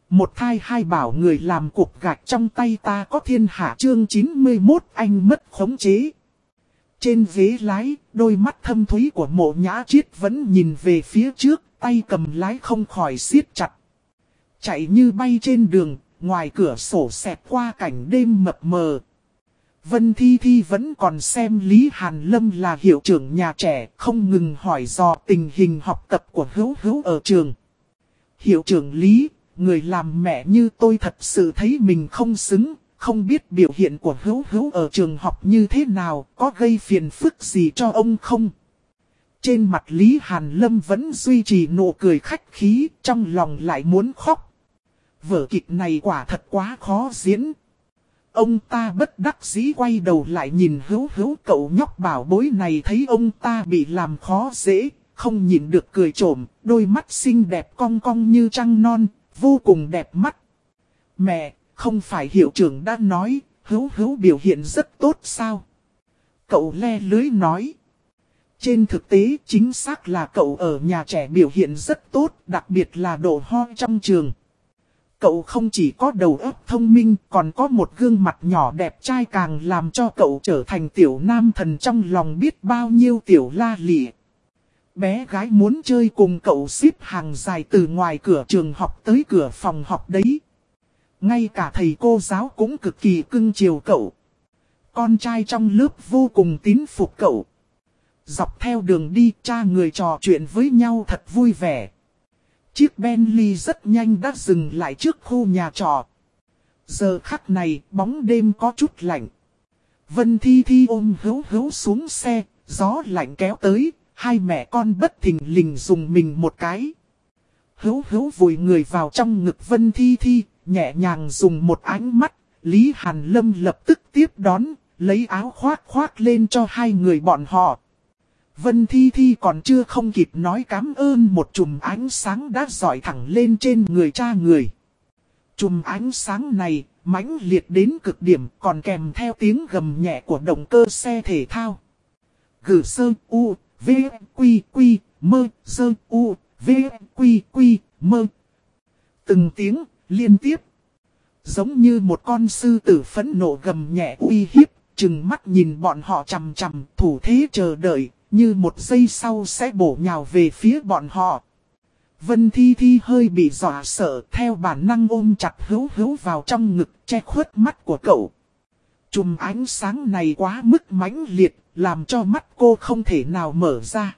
Một thai hai bảo người làm cục gạch trong tay ta có thiên hạ chương 91 anh mất khống chế. Trên ghế lái, đôi mắt thâm thúy của Mộ Nhã Triết vẫn nhìn về phía trước, tay cầm lái không khỏi siết chặt. Chạy như bay trên đường, ngoài cửa sổ xẹt qua cảnh đêm mập mờ. Vân Thi Thi vẫn còn xem Lý Hàn Lâm là hiệu trưởng nhà trẻ, không ngừng hỏi dò tình hình học tập của Hữu Hữu ở trường. Hiệu trưởng Lý, người làm mẹ như tôi thật sự thấy mình không xứng, không biết biểu hiện của Hữu Hữu ở trường học như thế nào, có gây phiền phức gì cho ông không? Trên mặt Lý Hàn Lâm vẫn duy trì nụ cười khách khí, trong lòng lại muốn khóc. Vở kịch này quả thật quá khó diễn. Ông ta bất đắc dĩ quay đầu lại nhìn Hữu Hữu, cậu nhóc bảo bối này thấy ông ta bị làm khó dễ, không nhịn được cười trộm, đôi mắt xinh đẹp cong cong như trăng non, vô cùng đẹp mắt. Mẹ, không phải hiệu trưởng đã nói, Hữu Hữu biểu hiện rất tốt sao? Cậu le lưới nói. Trên thực tế chính xác là cậu ở nhà trẻ biểu hiện rất tốt, đặc biệt là độ ho trong trường. Cậu không chỉ có đầu óc thông minh, còn có một gương mặt nhỏ đẹp trai càng làm cho cậu trở thành tiểu nam thần trong lòng biết bao nhiêu tiểu la lị. Bé gái muốn chơi cùng cậu xếp hàng dài từ ngoài cửa trường học tới cửa phòng học đấy. Ngay cả thầy cô giáo cũng cực kỳ cưng chiều cậu. Con trai trong lớp vô cùng tín phục cậu. Dọc theo đường đi, cha người trò chuyện với nhau thật vui vẻ. Chiếc Bentley rất nhanh đã dừng lại trước khu nhà trọ. Giờ khắc này, bóng đêm có chút lạnh. Vân Thi Thi ôm Hữu Hữu xuống xe, gió lạnh kéo tới, hai mẹ con bất thình lình dùng mình một cái. Hữu Hữu vùi người vào trong ngực Vân Thi Thi, nhẹ nhàng dùng một ánh mắt. Lý Hàn Lâm lập tức tiếp đón, lấy áo khoác lên cho hai người bọn họ. Vân Thi Thi còn chưa không kịp nói cảm ơn, một chùm ánh sáng đã dọi thẳng lên trên người cha người. Chùm ánh sáng này mãnh liệt đến cực điểm, còn kèm theo tiếng gầm nhẹ của động cơ xe thể thao. Gừ sơ u, v, quy quy, mơ, sơ u, v, quy quy, mơ. Từng tiếng liên tiếp. Giống như một con sư tử phẫn nộ gầm nhẹ uy hiếp, trừng mắt nhìn bọn họ chằm chằm, thủ thế chờ đợi. Như một giây sau sẽ bổ nhào về phía bọn họ. Vân Thi Thi hơi bị dọa sợ, theo bản năng ôm chặt Hữu Hữu vào trong ngực, che khuất mắt của cậu. Chùm ánh sáng này quá mức mãnh liệt, làm cho mắt cô không thể nào mở ra.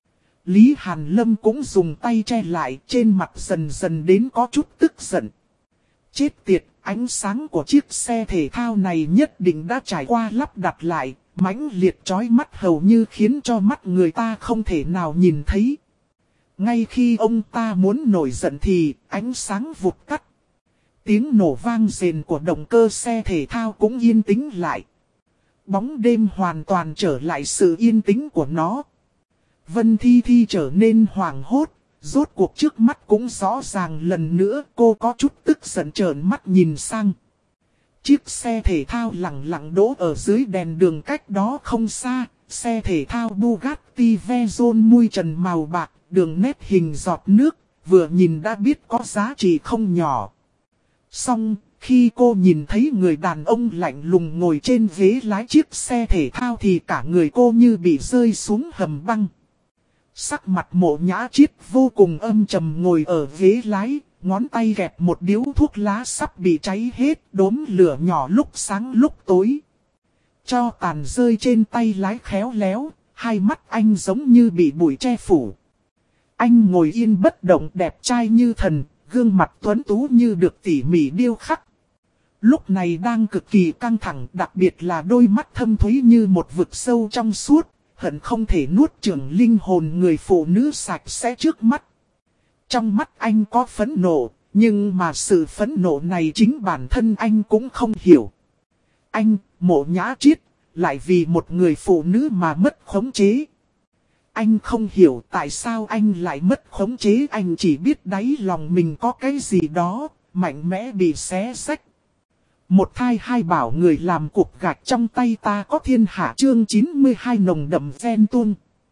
Lý Hàn Lâm cũng dùng tay che lại, trên mặt dần dần đến có chút tức giận. Chết tiệt, ánh sáng của chiếc xe thể thao này nhất định đã trải qua lắp đặt lại. Mãnh liệt chói mắt hầu như khiến cho mắt người ta không thể nào nhìn thấy. Ngay khi ông ta muốn nổi giận thì ánh sáng vụt tắt. Tiếng nổ vang rền của động cơ xe thể thao cũng yên tĩnh lại. Bóng đêm hoàn toàn trở lại sự yên tĩnh của nó. Vân Thi Thi trở nên hoảng hốt. Rốt cuộc trước mắt cũng rõ ràng lần nữa, cô có chút tức giận trợn mắt nhìn sang. Chiếc xe thể thao lặng lặng đỗ ở dưới đèn đường cách đó không xa, xe thể thao Bugatti Veyron mui trần màu bạc, đường nét hình giọt nước, vừa nhìn đã biết có giá trị không nhỏ. Song, khi cô nhìn thấy người đàn ông lạnh lùng ngồi trên ghế lái chiếc xe thể thao thì cả người cô như bị rơi xuống hầm băng. Sắc mặt Mộ Nhã Triết vô cùng âm trầm ngồi ở ghế lái. Ngón tay kẹp một điếu thuốc lá sắp bị cháy hết, đốm lửa nhỏ lúc sáng lúc tối. Cho tàn rơi trên tay lái khéo léo, hai mắt anh giống như bị bụi che phủ. Anh ngồi yên bất động, đẹp trai như thần, gương mặt tuấn tú như được tỉ mỉ điêu khắc. Lúc này đang cực kỳ căng thẳng, đặc biệt là đôi mắt thâm thúy như một vực sâu trong suốt, hận không thể nuốt chửng linh hồn người phụ nữ sạch sẽ trước mắt. Trong mắt anh có phẫn nộ, nhưng mà sự phẫn nộ này chính bản thân anh cũng không hiểu. Anh, Mộ Nhã Triết, lại vì một người phụ nữ mà mất khống chế. Anh không hiểu tại sao anh lại mất khống chế, anh chỉ biết đáy lòng mình có cái gì đó, mạnh mẽ bị xé xách. Một thai hai bảo người làm cục gạch trong tay ta có thiên hạ chương 92 nồng đậm ven tuôn.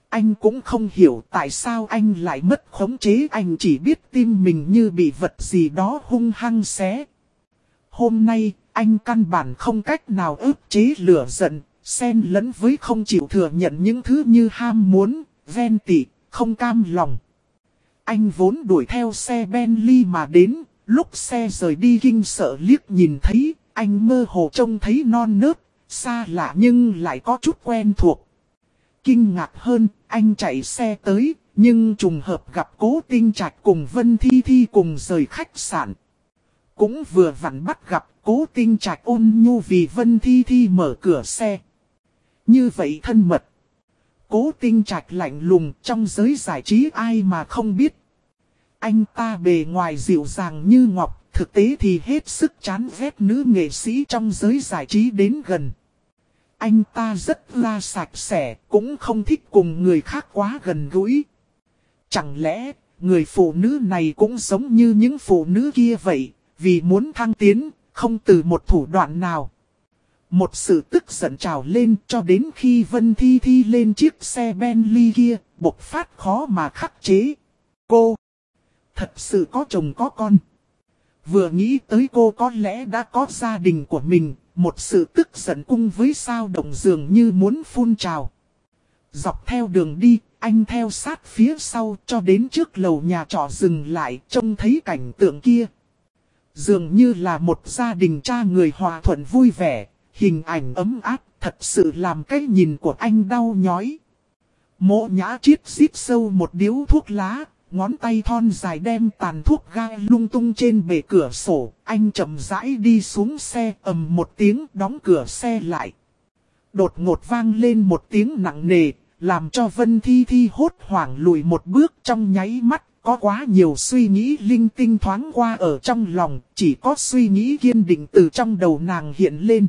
Anh cũng không hiểu tại sao anh lại mất khống chế, anh chỉ biết tim mình như bị vật gì đó hung hăng xé. Hôm nay, anh căn bản không cách nào ức chế lửa giận, xen lẫn với không chịu thừa nhận những thứ như ham muốn, ghen tị, không cam lòng. Anh vốn đuổi theo xe Bentley mà đến, lúc xe rời đi kinh sợ liếc nhìn thấy, anh mơ hồ trông thấy non nớt, xa lạ nhưng lại có chút quen thuộc. Kinh ngạc hơn, anh chạy xe tới, nhưng trùng hợp gặp Cố Tinh Trạch cùng Vân Thi Thi cùng rời khách sạn. Cũng vừa vặn bắt gặp Cố Tinh Trạch ôn nhu vì Vân Thi Thi mở cửa xe. Như vậy thân mật. Cố Tinh Trạch lạnh lùng, trong giới giải trí ai mà không biết. Anh ta bề ngoài dịu dàng như ngọc, thực tế thì hết sức chán ghét nữ nghệ sĩ trong giới giải trí đến gần. Anh ta rất là sạch sẽ, cũng không thích cùng người khác quá gần gũi. Chẳng lẽ, người phụ nữ này cũng giống như những phụ nữ kia vậy, vì muốn thăng tiến, không từ một thủ đoạn nào. Một sự tức giận trào lên cho đến khi Vân Thi Thi lên chiếc xe Bentley kia, bộc phát khó mà khắc chế. Cô thật sự có chồng có con. Vừa nghĩ tới cô có lẽ đã có gia đình của mình, một sự tức giận cùng với sao động dường như muốn phun trào. Dọc theo đường đi, anh theo sát phía sau cho đến trước lầu nhà trọ dừng lại, trông thấy cảnh tượng kia. Dường như là một gia đình cha người hòa thuận vui vẻ, hình ảnh ấm áp, thật sự làm cái nhìn của anh đau nhói. Mộ Nhã Triết rít sâu một điếu thuốc lá, ngón tay thon dài đem tàn thuốc gai lung tung trên bề cửa sổ, anh chậm rãi đi xuống xe, ầm một tiếng đóng cửa xe lại. Đột ngột vang lên một tiếng nặng nề, làm cho Vân Thi Thi hốt hoảng lùi một bước trong nháy mắt, có quá nhiều suy nghĩ linh tinh thoáng qua ở trong lòng, chỉ có suy nghĩ kiên định từ trong đầu nàng hiện lên.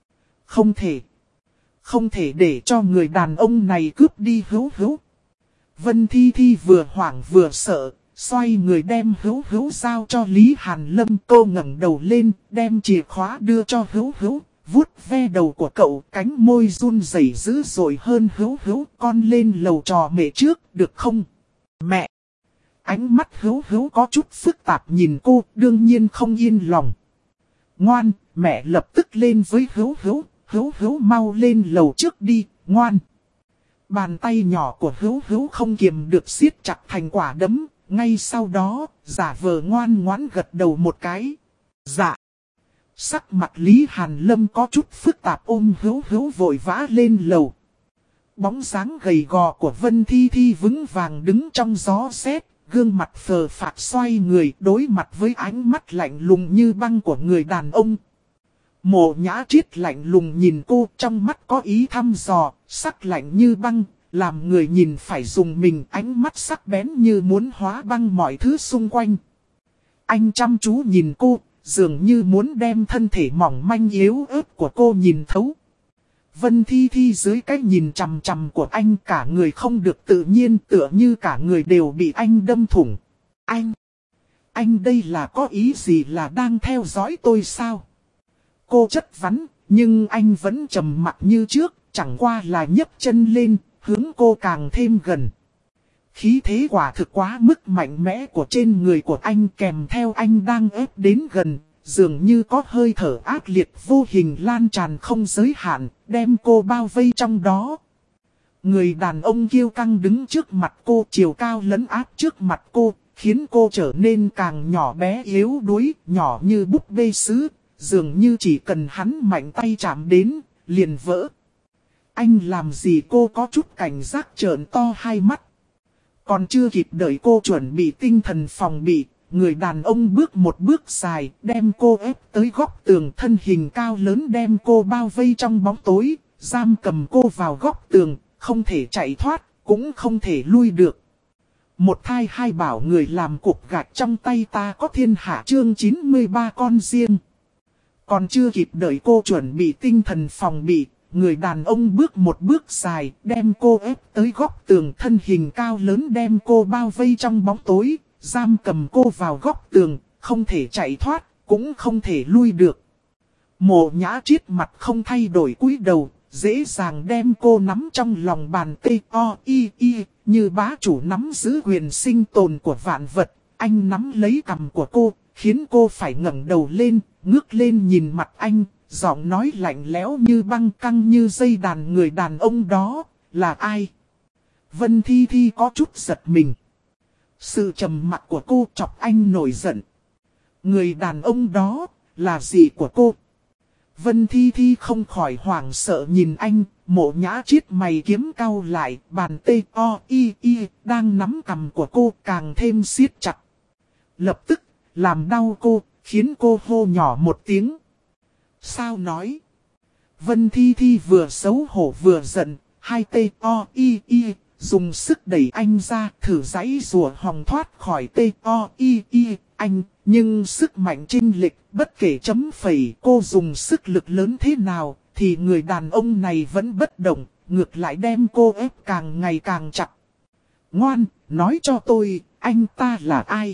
Không thể để cho người đàn ông này cướp đi Hữu Hữu. Vân Thi Thi vừa hoảng vừa sợ, xoay người đem Hữu Hữu giao cho Lý Hàn Lâm. Cô ngẩng đầu lên, đem chìa khóa đưa cho Hữu Hữu, vuốt ve đầu của cậu, cánh môi run rẩy dữ dội hơn. Hữu Hữu, con lên lầu trò mẹ trước, được không? Mẹ! Ánh mắt Hữu Hữu có chút phức tạp nhìn cô, đương nhiên không yên lòng. Ngoan, mẹ lập tức lên với Hữu Hữu, Hữu Hữu mau lên lầu trước đi, ngoan. Bàn tay nhỏ của Hữu Hữu không kiềm được siết chặt thành quả đấm, ngay sau đó, giả vờ ngoan ngoãn gật đầu một cái. Dạ. Sắc mặt Lý Hàn Lâm có chút phức tạp, ôm Hữu Hữu vội vã lên lầu. Bóng dáng gầy gò của Vân Thi Thi vững vàng đứng trong gió rét, gương mặt phờ phạc xoay người đối mặt với ánh mắt lạnh lùng như băng của người đàn ông. Mộ Nhã Triết lạnh lùng nhìn cô, trong mắt có ý thăm dò, sắc lạnh như băng, làm người nhìn phải dùng mình, ánh mắt sắc bén như muốn hóa băng mọi thứ xung quanh. Anh chăm chú nhìn cô, dường như muốn đem thân thể mỏng manh yếu ớt của cô nhìn thấu. Vân Thi Thi dưới cái nhìn chằm chằm của anh, cả người không được tự nhiên, tựa như cả người đều bị anh đâm thủng. Anh đây là có ý gì, là đang theo dõi tôi sao? Cô chất vấn, nhưng anh vẫn trầm mặc như trước, chẳng qua là nhấc chân lên, hướng cô càng thêm gần. Khí thế quả thực quá mức mạnh mẽ của trên người của anh, kèm theo anh đang ép đến gần, dường như có hơi thở ác liệt vô hình lan tràn không giới hạn, đem cô bao vây trong đó. Người đàn ông kiêu căng đứng trước mặt cô, chiều cao lấn áp trước mặt cô, khiến cô trở nên càng nhỏ bé yếu đuối, nhỏ như búp bê sứ. Dường như chỉ cần hắn mạnh tay chạm đến, liền vỡ. Anh làm gì? Cô có chút cảnh giác trợn to hai mắt. Còn chưa kịp đợi cô chuẩn bị tinh thần phòng bị, người đàn ông bước một bước dài, đem cô ép tới góc tường, thân hình cao lớn đem cô bao vây trong bóng tối, giam cầm cô vào góc tường, không thể chạy thoát, cũng không thể lui được. Một thai hai bảo người làm cục gạch trong tay ta có thiên hạ, chương 93 con riêng. Còn chưa kịp đợi cô chuẩn bị tinh thần phòng bị, người đàn ông bước một bước dài, đem cô ép tới góc tường, thân hình cao lớn đem cô bao vây trong bóng tối, giam cầm cô vào góc tường, không thể chạy thoát, cũng không thể lui được. Mộ Nhã Triết mặt không thay đổi cúi đầu, dễ dàng đem cô nắm trong lòng bàn tay y như bá chủ nắm giữ quyền sinh tồn của vạn vật. Anh nắm lấy cằm của cô, khiến cô phải ngẩng đầu lên, ngước lên nhìn mặt anh, giọng nói lạnh lẽo như băng căng như dây đàn. Người đàn ông đó, là ai? Vân Thi Thi có chút giật mình. Sự trầm mặc của cô chọc anh nổi giận. Người đàn ông đó, là gì của cô? Vân Thi Thi không khỏi hoảng sợ nhìn anh, Mộ Nhã Chiết mày kiếm cau lại, bàn tay y đang nắm cằm của cô càng thêm siết chặt. Lập tức, làm đau cô, khiến cô hô nhỏ một tiếng. Sao nói? Vân Thi Thi vừa xấu hổ vừa giận, hai tay y dùng sức đẩy anh ra, thử giãy rùa hòng thoát khỏi tay y anh. Nhưng sức mạnh chênh lệch, bất kể chấm phẩy cô dùng sức lực lớn thế nào, thì người đàn ông này vẫn bất động, ngược lại đem cô ép càng ngày càng chặt. Ngoan, nói cho tôi, anh ta là ai?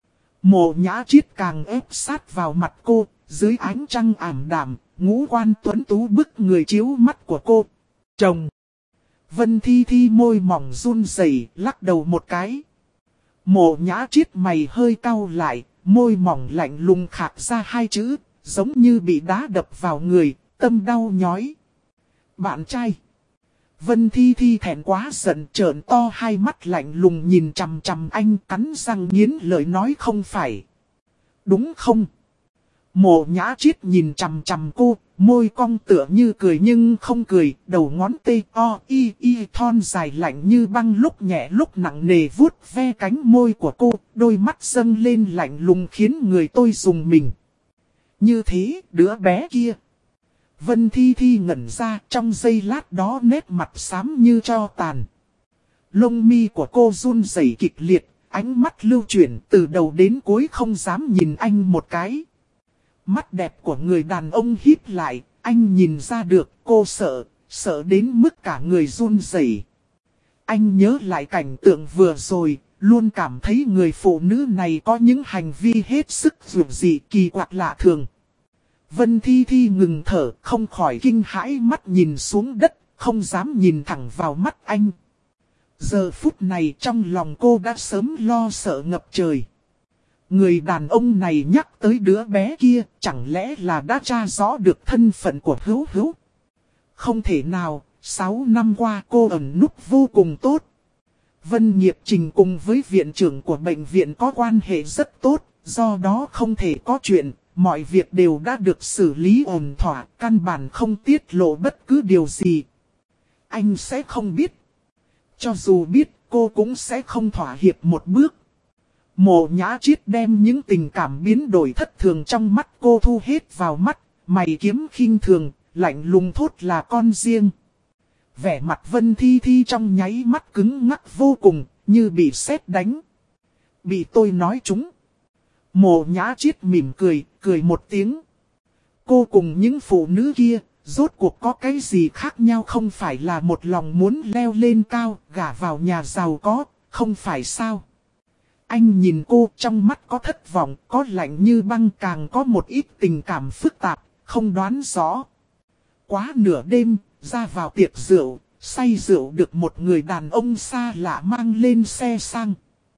Mộ Nhã Chiết càng ép sát vào mặt cô, dưới ánh trăng ảm đạm, ngũ quan tuấn tú bức người chiếu mắt của cô. Chồng! Vân Thi Thi môi mỏng run rẩy, lắc đầu một cái. Mộ Nhã Chiết mày hơi cau lại, môi mỏng lạnh lùng khạc ra hai chữ, giống như bị đá đập vào người, tâm đau nhói. Bạn trai! Vân Thi Thi thẹn quá giận, trợn to hai mắt lạnh lùng nhìn chằm chằm anh, cắn răng nghiến lợi nói không phải. Đúng không? Mộ Nhã Chiết nhìn chằm chằm cô, môi cong tựa như cười nhưng không cười, đầu ngón tay y thon dài lạnh như băng, lúc nhẹ lúc nặng nề vuốt ve cánh môi của cô, đôi mắt dâng lên lạnh lùng khiến người tôi rùng mình. Như thế, đứa bé kia. Vân Thi Thi ngẩn ra, trong giây lát đó nét mặt xám như tro tàn. Lông mi của cô run rẩy kịch liệt, ánh mắt lưu chuyển từ đầu đến cuối không dám nhìn anh một cái. Mắt đẹp của người đàn ông híp lại, anh nhìn ra được cô sợ đến mức cả người run rẩy. Anh nhớ lại cảnh tượng vừa rồi, luôn cảm thấy người phụ nữ này có những hành vi hết sức dường dị kỳ quặc lạ thường. Vân Thi Thi ngừng thở, không khỏi kinh hãi, mắt nhìn xuống đất, không dám nhìn thẳng vào mắt anh. Giờ phút này trong lòng cô đã sớm lo sợ ngập trời. Người đàn ông này nhắc tới đứa bé kia, chẳng lẽ là đã tra rõ được thân phận của Hữu Hữu? Không thể nào, 6 năm qua cô ẩn núp vô cùng tốt. Vân Nghiệp Trình cùng với viện trưởng của bệnh viện có quan hệ rất tốt, do đó không thể có chuyện, mọi việc đều đã được xử lý ổn thỏa, căn bản không tiết lộ bất cứ điều gì. Anh sẽ không biết. Cho dù biết, cô cũng sẽ không thỏa hiệp một bước. Mộ Nhã Chiết đem những tình cảm biến đổi thất thường trong mắt cô thu hết vào mắt, mày kiếm khinh thường, lạnh lùng thốt là con riêng. Vẻ mặt Vân Thi Thi trong nháy mắt cứng ngắc vô cùng, như bị sét đánh. Bị tôi nói trúng. Mộ Nhã Chiết mỉm cười một tiếng. Cô cùng những phụ nữ kia, rốt cuộc có cái gì khác nhau, không phải là một lòng muốn leo lên cao, gả vào nhà giàu có, không phải sao? Anh nhìn cô, trong mắt có thất vọng, có lạnh như băng, càng có một ít tình cảm phức tạp, không đoán rõ. Quá nửa đêm, ra vào tiệc rượu, say rượu được một người đàn ông xa lạ mang lên xe sang.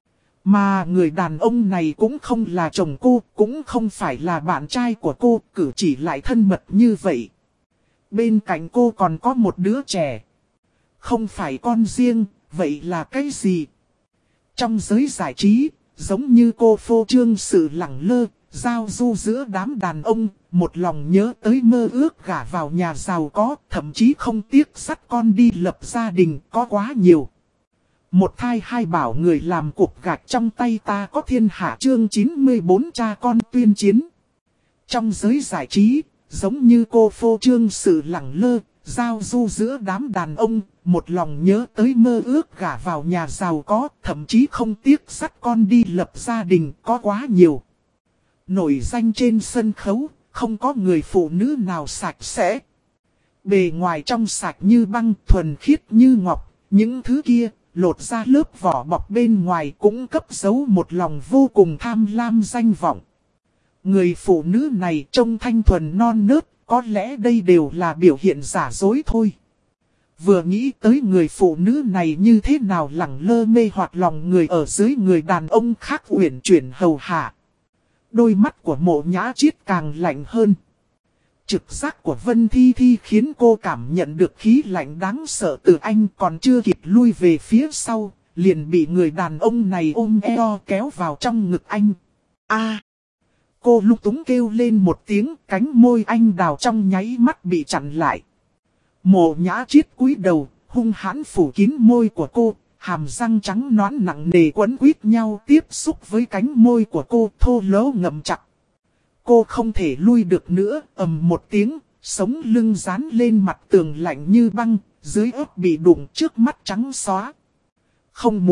Mà người đàn ông này cũng không là chồng cô, cũng không phải là bạn trai của cô, cử chỉ lại thân mật như vậy. Bên cạnh cô còn có một đứa trẻ. Không phải con riêng, vậy là cái gì? Trong giới giải trí, giống như cô phô trương sự lẳng lơ, giao du giữa đám đàn ông, một lòng nhớ tới mơ ước gả vào nhà giàu có, thậm chí không tiếc dắt con đi lập gia đình, có quá nhiều. Một thai hai bảo người làm cục gạch trong tay ta có thiên hạ, chương 94 cha con tuyên chiến. Trong giới giải trí, giống như cô phô trương sự lẳng lơ, giao du giữa đám đàn ông, một lòng nhớ tới mơ ước gả vào nhà giàu có, thậm chí không tiếc dắt con đi lập gia đình, có quá nhiều. Nổi danh trên sân khấu, không có người phụ nữ nào sạch sẽ. Bề ngoài trong sạch như băng, thuần khiết như ngọc, những thứ kia, lột ra lớp vỏ bọc bên ngoài cũng cất giấu một lòng vô cùng tham lam danh vọng. Người phụ nữ này trông thanh thuần non nớt, có lẽ đây đều là biểu hiện giả dối thôi. Vừa nghĩ tới người phụ nữ này như thế nào lẳng lơ mê hoặc lòng người ở dưới người đàn ông khác uyển chuyển hầu hạ. Đôi mắt của Mộ Nhã Chiết càng lạnh hơn. Trực giác của Vân Thi Thi khiến cô cảm nhận được khí lạnh đáng sợ từ anh, còn chưa kịp lui về phía sau, liền bị người đàn ông này ôm eo kéo vào trong ngực anh. A! Cô lúng túng kêu lên một tiếng, cánh môi anh đào trong nháy mắt bị chặn lại. Mộ Nhã Chiết cúi đầu, hung hãn phủ kín môi của cô, hàm răng trắng nõn nặng nề quấn quýt nhau tiếp xúc với cánh môi của cô, thô lỗ ngậm chặt. Cô không thể lui được nữa, ầm một tiếng, sống lưng dán lên mặt tường lạnh như băng, dưới ớt bị đụng, trước mắt trắng xóa. Không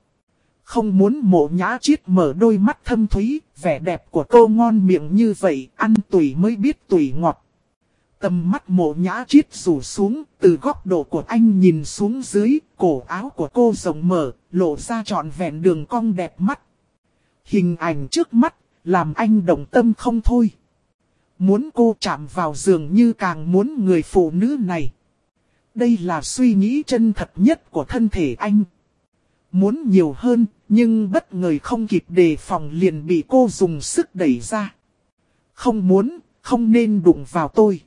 muốn. Mộ Nhã Chiết mở đôi mắt thâm thúy, vẻ đẹp của cô ngon miệng như vậy, ăn tùy mới biết tùy ngọt. Tầm mắt Mộ Nhã Chiết rủ xuống, từ góc độ của anh nhìn xuống dưới, cổ áo của cô rộng mở, lộ ra trọn vẹn đường cong đẹp mắt. Hình ảnh trước mắt, làm anh động tâm không thôi. Muốn cô chạm vào giường như càng muốn người phụ nữ này. Đây là suy nghĩ chân thật nhất của thân thể anh. Muốn nhiều hơn, nhưng bất ngờ không kịp đề phòng liền bị cô dùng sức đẩy ra. Không nên đụng vào tôi.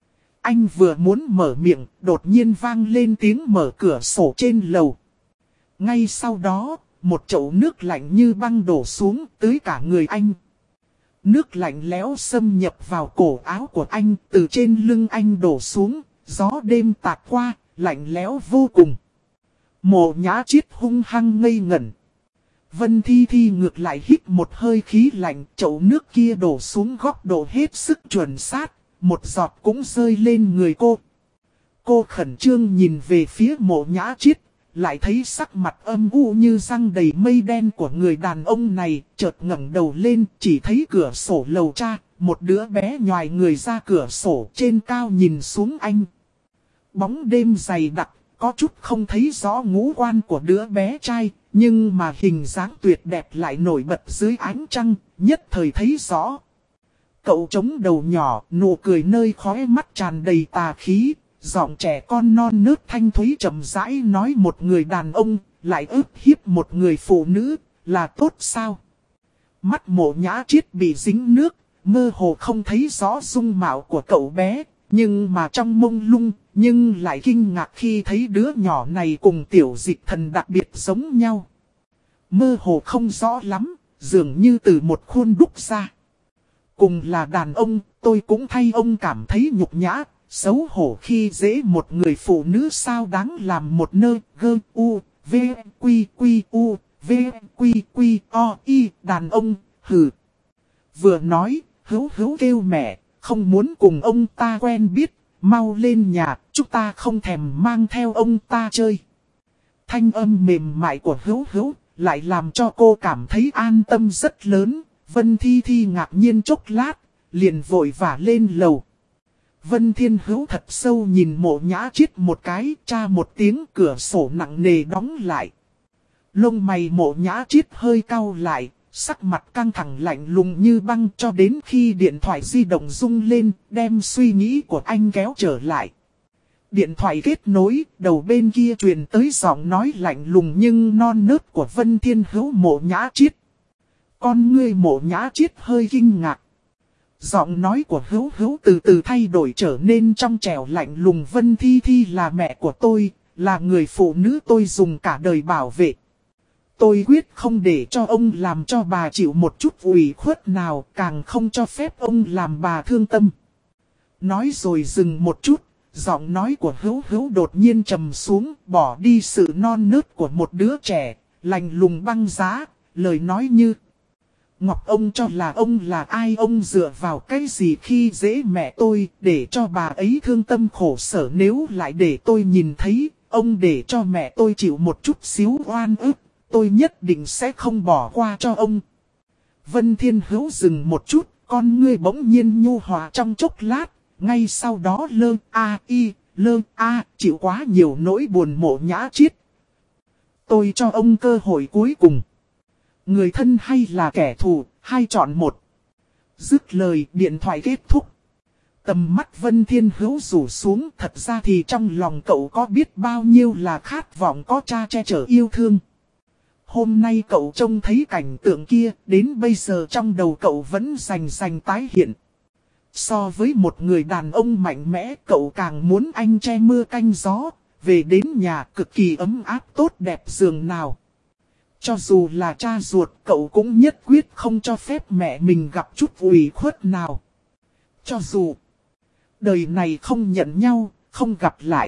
Anh vừa muốn mở miệng, đột nhiên vang lên tiếng mở cửa sổ trên lầu. Ngay sau đó, một chậu nước lạnh như băng đổ xuống tới cả người anh. Nước lạnh lẽo xâm nhập vào cổ áo của anh, từ trên lưng anh đổ xuống, gió đêm tạt qua, lạnh lẽo vô cùng. Mộ Nhã Chiết hung hăng ngây ngẩn. Vân Thi Thi ngược lại hít một hơi khí lạnh, chậu nước kia đổ xuống góc độ hết sức chuẩn xác, một giọt cũng rơi lên người cô. Cô khẩn trương nhìn về phía Mộ Nhã Chiết, lại thấy sắc mặt âm u như răng đầy mây đen của người đàn ông này, chợt ngẩng đầu lên, chỉ thấy cửa sổ lầu cha, một đứa bé nhòi người ra cửa sổ trên cao nhìn xuống anh. Bóng đêm dày đặc, có chút không thấy rõ ngũ quan của đứa bé trai, nhưng mà hình dáng tuyệt đẹp lại nổi bật dưới ánh trăng, nhất thời thấy rõ. Cậu chống đầu nhỏ, nụ cười nơi khóe mắt tràn đầy tà khí. Giọng trẻ con non nớt thanh thúy chậm rãi nói một người đàn ông, lại ức hiếp một người phụ nữ, là tốt sao? Mắt Mộ Nhã Chiết bị dính nước, mơ hồ không thấy rõ dung mạo của cậu bé, nhưng mà trong mông lung, nhưng lại kinh ngạc khi thấy đứa nhỏ này cùng Tiểu Dịch Thần đặc biệt giống nhau. Mơ hồ không rõ lắm, dường như từ một khuôn đúc ra. Cùng là đàn ông, tôi cũng thay ông cảm thấy nhục nhã. Xấu hổ khi dễ một người phụ nữ sao đáng làm một nơi gơ u, v, quy quy u, v, quy quy o, y, đàn ông, hừ. Vừa nói, hữu kêu mẹ, không muốn cùng ông ta quen biết, mau lên nhà, chúng ta không thèm mang theo ông ta chơi. Thanh âm mềm mại của hữu lại làm cho cô cảm thấy an tâm rất lớn. Vân Thi Thi ngạc nhiên chốc lát, liền vội vã lên lầu. Vân Thiên Hữu thật sâu nhìn Mộ Nhã Chiết một cái, tra một tiếng, cửa sổ nặng nề đóng lại. Lông mày Mộ Nhã Chiết hơi cau lại, sắc mặt căng thẳng lạnh lùng như băng, cho đến khi điện thoại di động rung lên, đem suy nghĩ của anh kéo trở lại. Điện thoại kết nối, đầu bên kia truyền tới giọng nói lạnh lùng nhưng non nớt của Vân Thiên Hữu. Mộ Nhã Chiết. Con ngươi Mộ Nhã Chiết hơi kinh ngạc. Giọng nói của hữu từ từ thay đổi trở nên trong trẻo lạnh lùng. Vân Thi Thi là mẹ của tôi, là người phụ nữ tôi dùng cả đời bảo vệ. Tôi quyết không để cho ông làm cho bà chịu một chút ủy khuất nào, càng không cho phép ông làm bà thương tâm. Nói rồi dừng một chút, giọng nói của hữu đột nhiên trầm xuống, bỏ đi sự non nớt của một đứa trẻ, lạnh lùng băng giá, lời nói như: Ngọc, ông cho là ông là ai, ông dựa vào cái gì khi dễ mẹ tôi, để cho bà ấy thương tâm khổ sở, nếu lại để tôi nhìn thấy, ông để cho mẹ tôi chịu một chút xíu oan ức, tôi nhất định sẽ không bỏ qua cho ông. Vân Thiên Hữu dừng một chút, con ngươi bỗng nhiên nhu hòa trong chốc lát, ngay sau đó lơ chịu quá nhiều nỗi buồn. Mộ Nhã Chiết. Tôi cho ông cơ hội cuối cùng. Người thân hay là kẻ thù, hai chọn một. Dứt lời, điện thoại kết thúc. Tầm mắt Vân Thiên Hữu rủ xuống, thật ra thì trong lòng cậu có biết bao nhiêu là khát vọng có cha che chở yêu thương. Hôm nay cậu trông thấy cảnh tượng kia, đến bây giờ trong đầu cậu vẫn rành tái hiện. So với một người đàn ông mạnh mẽ, cậu càng muốn anh che mưa canh gió, về đến nhà cực kỳ ấm áp tốt đẹp giường nào. Cho dù là cha ruột, cậu cũng nhất quyết không cho phép mẹ mình gặp chút ủy khuất nào. Cho dù đời này không nhận nhau, không gặp lại.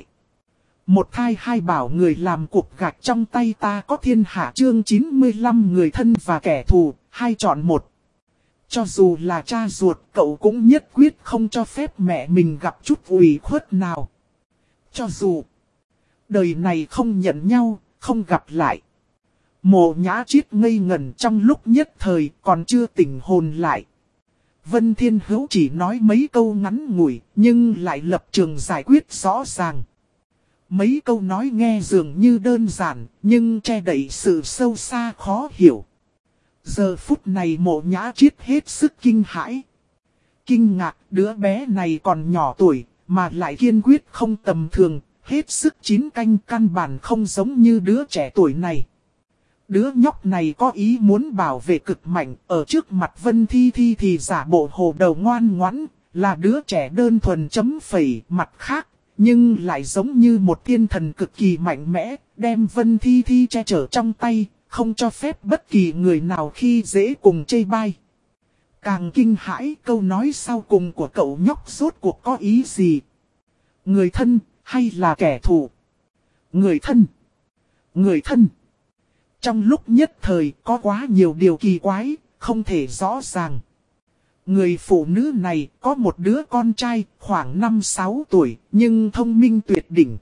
Một thai hai bảo người làm cục gạch trong tay ta có thiên hạ chương 95 người thân và kẻ thù, hai chọn một. Cho dù là cha ruột, cậu cũng nhất quyết không cho phép mẹ mình gặp chút ủy khuất nào. Cho dù đời này không nhận nhau, không gặp lại. Mộ Nhã Triết ngây ngẩn trong lúc nhất thời còn chưa tỉnh hồn lại. Vân Thiên Hữu chỉ nói mấy câu ngắn ngủi, nhưng lại lập trường giải quyết rõ ràng. Mấy câu nói nghe dường như đơn giản, nhưng che đậy sự sâu xa khó hiểu. Giờ phút này Mộ Nhã Triết hết sức kinh hãi. Kinh ngạc, đứa bé này còn nhỏ tuổi, mà lại kiên quyết không tầm thường, hết sức chín canh, căn bản không giống như đứa trẻ tuổi này. Đứa nhóc này có ý muốn bảo vệ cực mạnh, ở trước mặt Vân Thi Thi thì giả bộ hồ đầu ngoan ngoãn, là đứa trẻ đơn thuần chấm phẩy mặt khác, nhưng lại giống như một thiên thần cực kỳ mạnh mẽ, đem Vân Thi Thi che chở trong tay, không cho phép bất kỳ người nào khi dễ cùng chê bai. Càng kinh hãi câu nói sau cùng của cậu nhóc rốt cuộc có ý gì? Người thân hay là kẻ thù? Người thân. Người thân. Trong lúc nhất thời có quá nhiều điều kỳ quái, không thể rõ ràng. Người phụ nữ này có một đứa con trai khoảng 5-6 tuổi nhưng thông minh tuyệt đỉnh.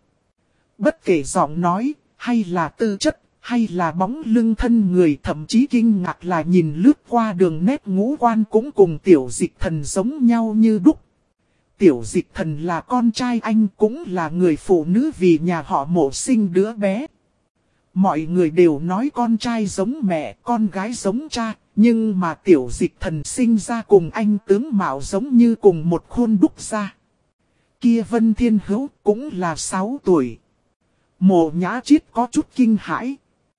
Bất kể giọng nói hay là tư chất hay là bóng lưng thân người, thậm chí kinh ngạc là nhìn lướt qua đường nét ngũ quan cũng cùng Tiểu Dịch Thần giống nhau như đúc. Tiểu Dịch Thần là con trai anh, cũng là người phụ nữ vì nhà họ Mộ sinh đứa bé. Mọi người đều nói con trai giống mẹ, con gái giống cha, nhưng mà Tiểu Dịch Thần sinh ra cùng anh tướng mạo giống như cùng một khuôn đúc ra. Kia Vân Thiên Hữu cũng là 6 tuổi. Mộ Nhã Triết có chút kinh hãi.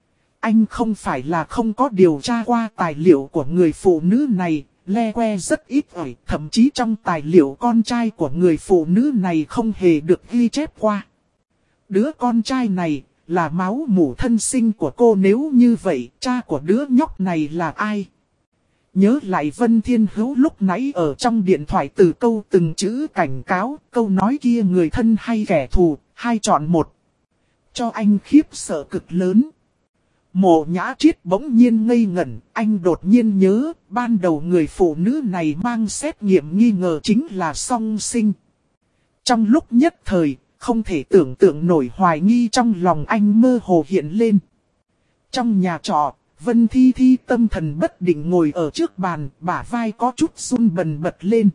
Anh không phải là không có điều tra qua tài liệu của người phụ nữ này, le que rất ít ỏi, thậm chí trong tài liệu con trai của người phụ nữ này không hề được ghi chép qua. Đứa con trai này là máu mủ thân sinh của cô, nếu như vậy cha của đứa nhóc này là ai? Nhớ lại Vân Thiên Hữu lúc nãy ở trong điện thoại từ câu từng chữ cảnh cáo, câu nói kia người thân hay kẻ thù, hai chọn một. Cho anh khiếp sợ cực lớn. Mộ Nhã Triết bỗng nhiên ngây ngẩn, anh đột nhiên nhớ, ban đầu người phụ nữ này mang xét nghiệm nghi ngờ chính là song sinh. Trong lúc nhất thời, không thể tưởng tượng nổi hoài nghi trong lòng anh mơ hồ hiện lên. Trong nhà trọ, Vân Thi Thi tâm thần bất định ngồi ở trước bàn, bả vai có chút run bần bật lên.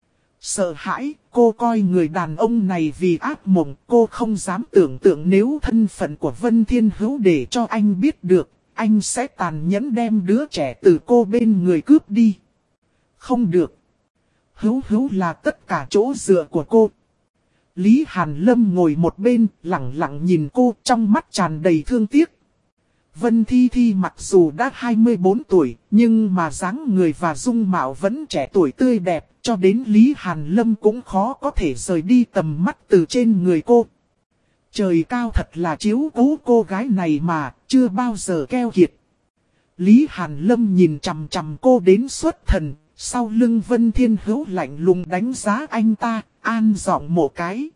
Sợ hãi, cô coi người đàn ông này vì ác mộng, cô không dám tưởng tượng nếu thân phận của Vân Thiên Hữu để cho anh biết được, anh sẽ tàn nhẫn đem đứa trẻ từ cô bên người cướp đi. Không được. Hữu Hữu là tất cả chỗ dựa của cô. Lý Hàn Lâm ngồi một bên, lặng lặng nhìn cô, trong mắt tràn đầy thương tiếc. Vân Thi Thi mặc dù đã 24 tuổi, nhưng mà dáng người và dung mạo vẫn trẻ tuổi tươi đẹp, cho đến Lý Hàn Lâm cũng khó có thể rời đi tầm mắt từ trên người cô. Trời cao thật là chiếu cố cô gái này mà, chưa bao giờ keo kiệt. Lý Hàn Lâm nhìn chằm chằm cô đến xuất thần, sau lưng Vân Thiên Hữu lạnh lùng đánh giá anh ta, an giọng một cái.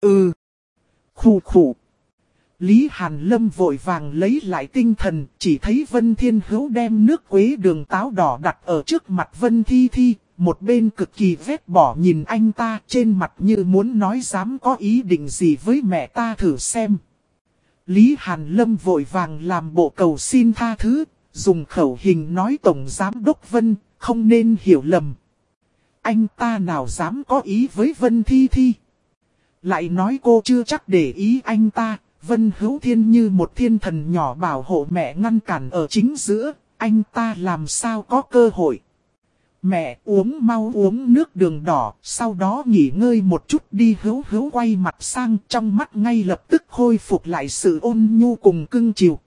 Khủ khủ. Lý Hàn Lâm vội vàng lấy lại tinh thần, chỉ thấy Vân Thiên Hữu đem nước quế đường táo đỏ đặt ở trước mặt Vân Thi Thi, một bên cực kỳ vết bỏ nhìn anh ta, trên mặt như muốn nói dám có ý định gì với mẹ ta thử xem. Lý Hàn Lâm vội vàng làm bộ cầu xin tha thứ, dùng khẩu hình nói Tổng Giám Đốc Vân, không nên hiểu lầm. Anh ta nào dám có ý với Vân Thi Thi. Lại nói cô chưa chắc để ý anh ta. Vân Hữu Thiên như một thiên thần nhỏ bảo hộ mẹ ngăn cản ở chính giữa, anh ta làm sao có cơ hội. Mẹ uống mau uống nước đường đỏ, sau đó nghỉ ngơi một chút đi. Hữu Hữu quay mặt sang, trong mắt ngay lập tức khôi phục lại sự ôn nhu cùng cưng chiều.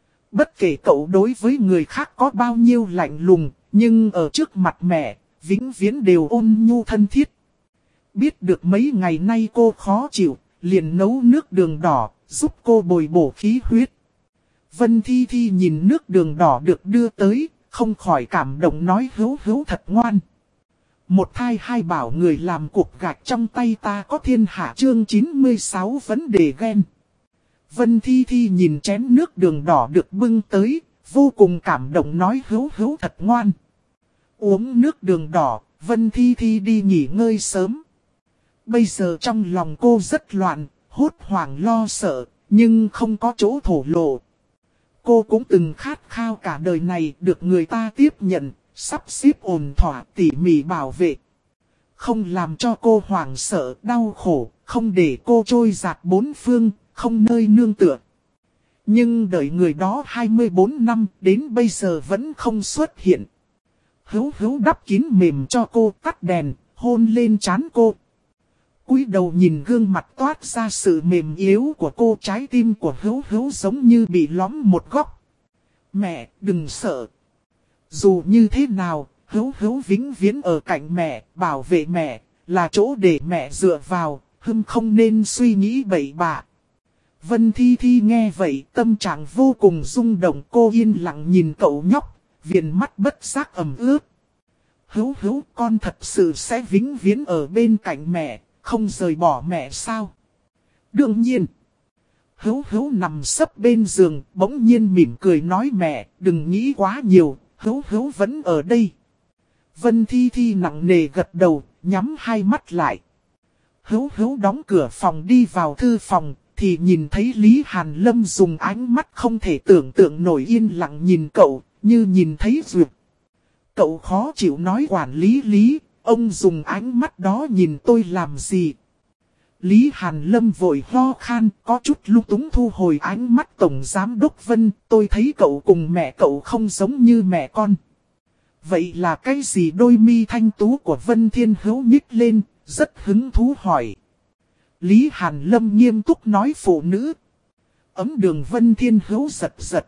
Bất kể cậu đối với người khác có bao nhiêu lạnh lùng, nhưng ở trước mặt mẹ, vĩnh viễn đều ôn nhu thân thiết. Biết được mấy ngày nay cô khó chịu, liền nấu nước đường đỏ, giúp cô bồi bổ khí huyết. Vân Thi Thi nhìn nước đường đỏ được đưa tới, không khỏi cảm động nói Hữu Hữu thật ngoan. Một thai hai bảo người làm cục gạch trong tay ta có thiên hạ chương 96 vấn đề ghen. Vân Thi Thi nhìn chén nước đường đỏ được bưng tới, vô cùng cảm động nói Hữu Hữu thật ngoan. Uống nước đường đỏ, Vân Thi Thi đi nghỉ ngơi sớm. Bây giờ trong lòng cô rất loạn, hốt hoảng lo sợ, nhưng không có chỗ thổ lộ. Cô cũng từng khát khao cả đời này được người ta tiếp nhận, sắp xếp ổn thỏa tỉ mỉ bảo vệ. Không làm cho cô hoảng sợ, đau khổ, không để cô trôi dạt bốn phương, không nơi nương tựa. Nhưng đợi người đó 24 năm đến bây giờ vẫn không xuất hiện. Hữu Hữu đắp kín mềm cho cô, tắt đèn, hôn lên trán cô. Cúi đầu nhìn gương mặt toát ra sự mềm yếu của cô, trái tim của Hữu Hữu giống như bị lõm một góc. Mẹ, đừng sợ. Dù như thế nào, Hữu Hữu vĩnh viễn ở cạnh mẹ, bảo vệ mẹ, là chỗ để mẹ dựa vào, không nên suy nghĩ bậy bạ. Vân Thi Thi nghe vậy, tâm trạng vô cùng rung động, cô yên lặng nhìn cậu nhóc, viền mắt bất giác ẩm ướt. Hữu Hữu, con thật sự sẽ vĩnh viễn ở bên cạnh mẹ, không rời bỏ mẹ sao? Đương nhiên. Hữu Hữu nằm sấp bên giường, bỗng nhiên mỉm cười nói mẹ, đừng nghĩ quá nhiều, Hữu Hữu vẫn ở đây. Vân Thi Thi nặng nề gật đầu, nhắm hai mắt lại. Hữu Hữu đóng cửa phòng đi vào thư phòng, thì nhìn thấy Lý Hàn Lâm dùng ánh mắt không thể tưởng tượng nổi yên lặng nhìn cậu, như nhìn thấy duyệt. Cậu khó chịu nói quản lý, ông dùng ánh mắt đó nhìn tôi làm gì? Lý Hàn Lâm vội ho khan, có chút lung túng thu hồi ánh mắt Tổng Giám Đốc Vân, tôi thấy cậu cùng mẹ cậu không giống như mẹ con. Vậy là cái gì? Đôi mi thanh tú của Vân Thiên Hữu nhích lên, rất hứng thú hỏi. Lý Hàn Lâm nghiêm túc nói phụ nữ. Ấm đường Vân Thiên Hữu giật giật.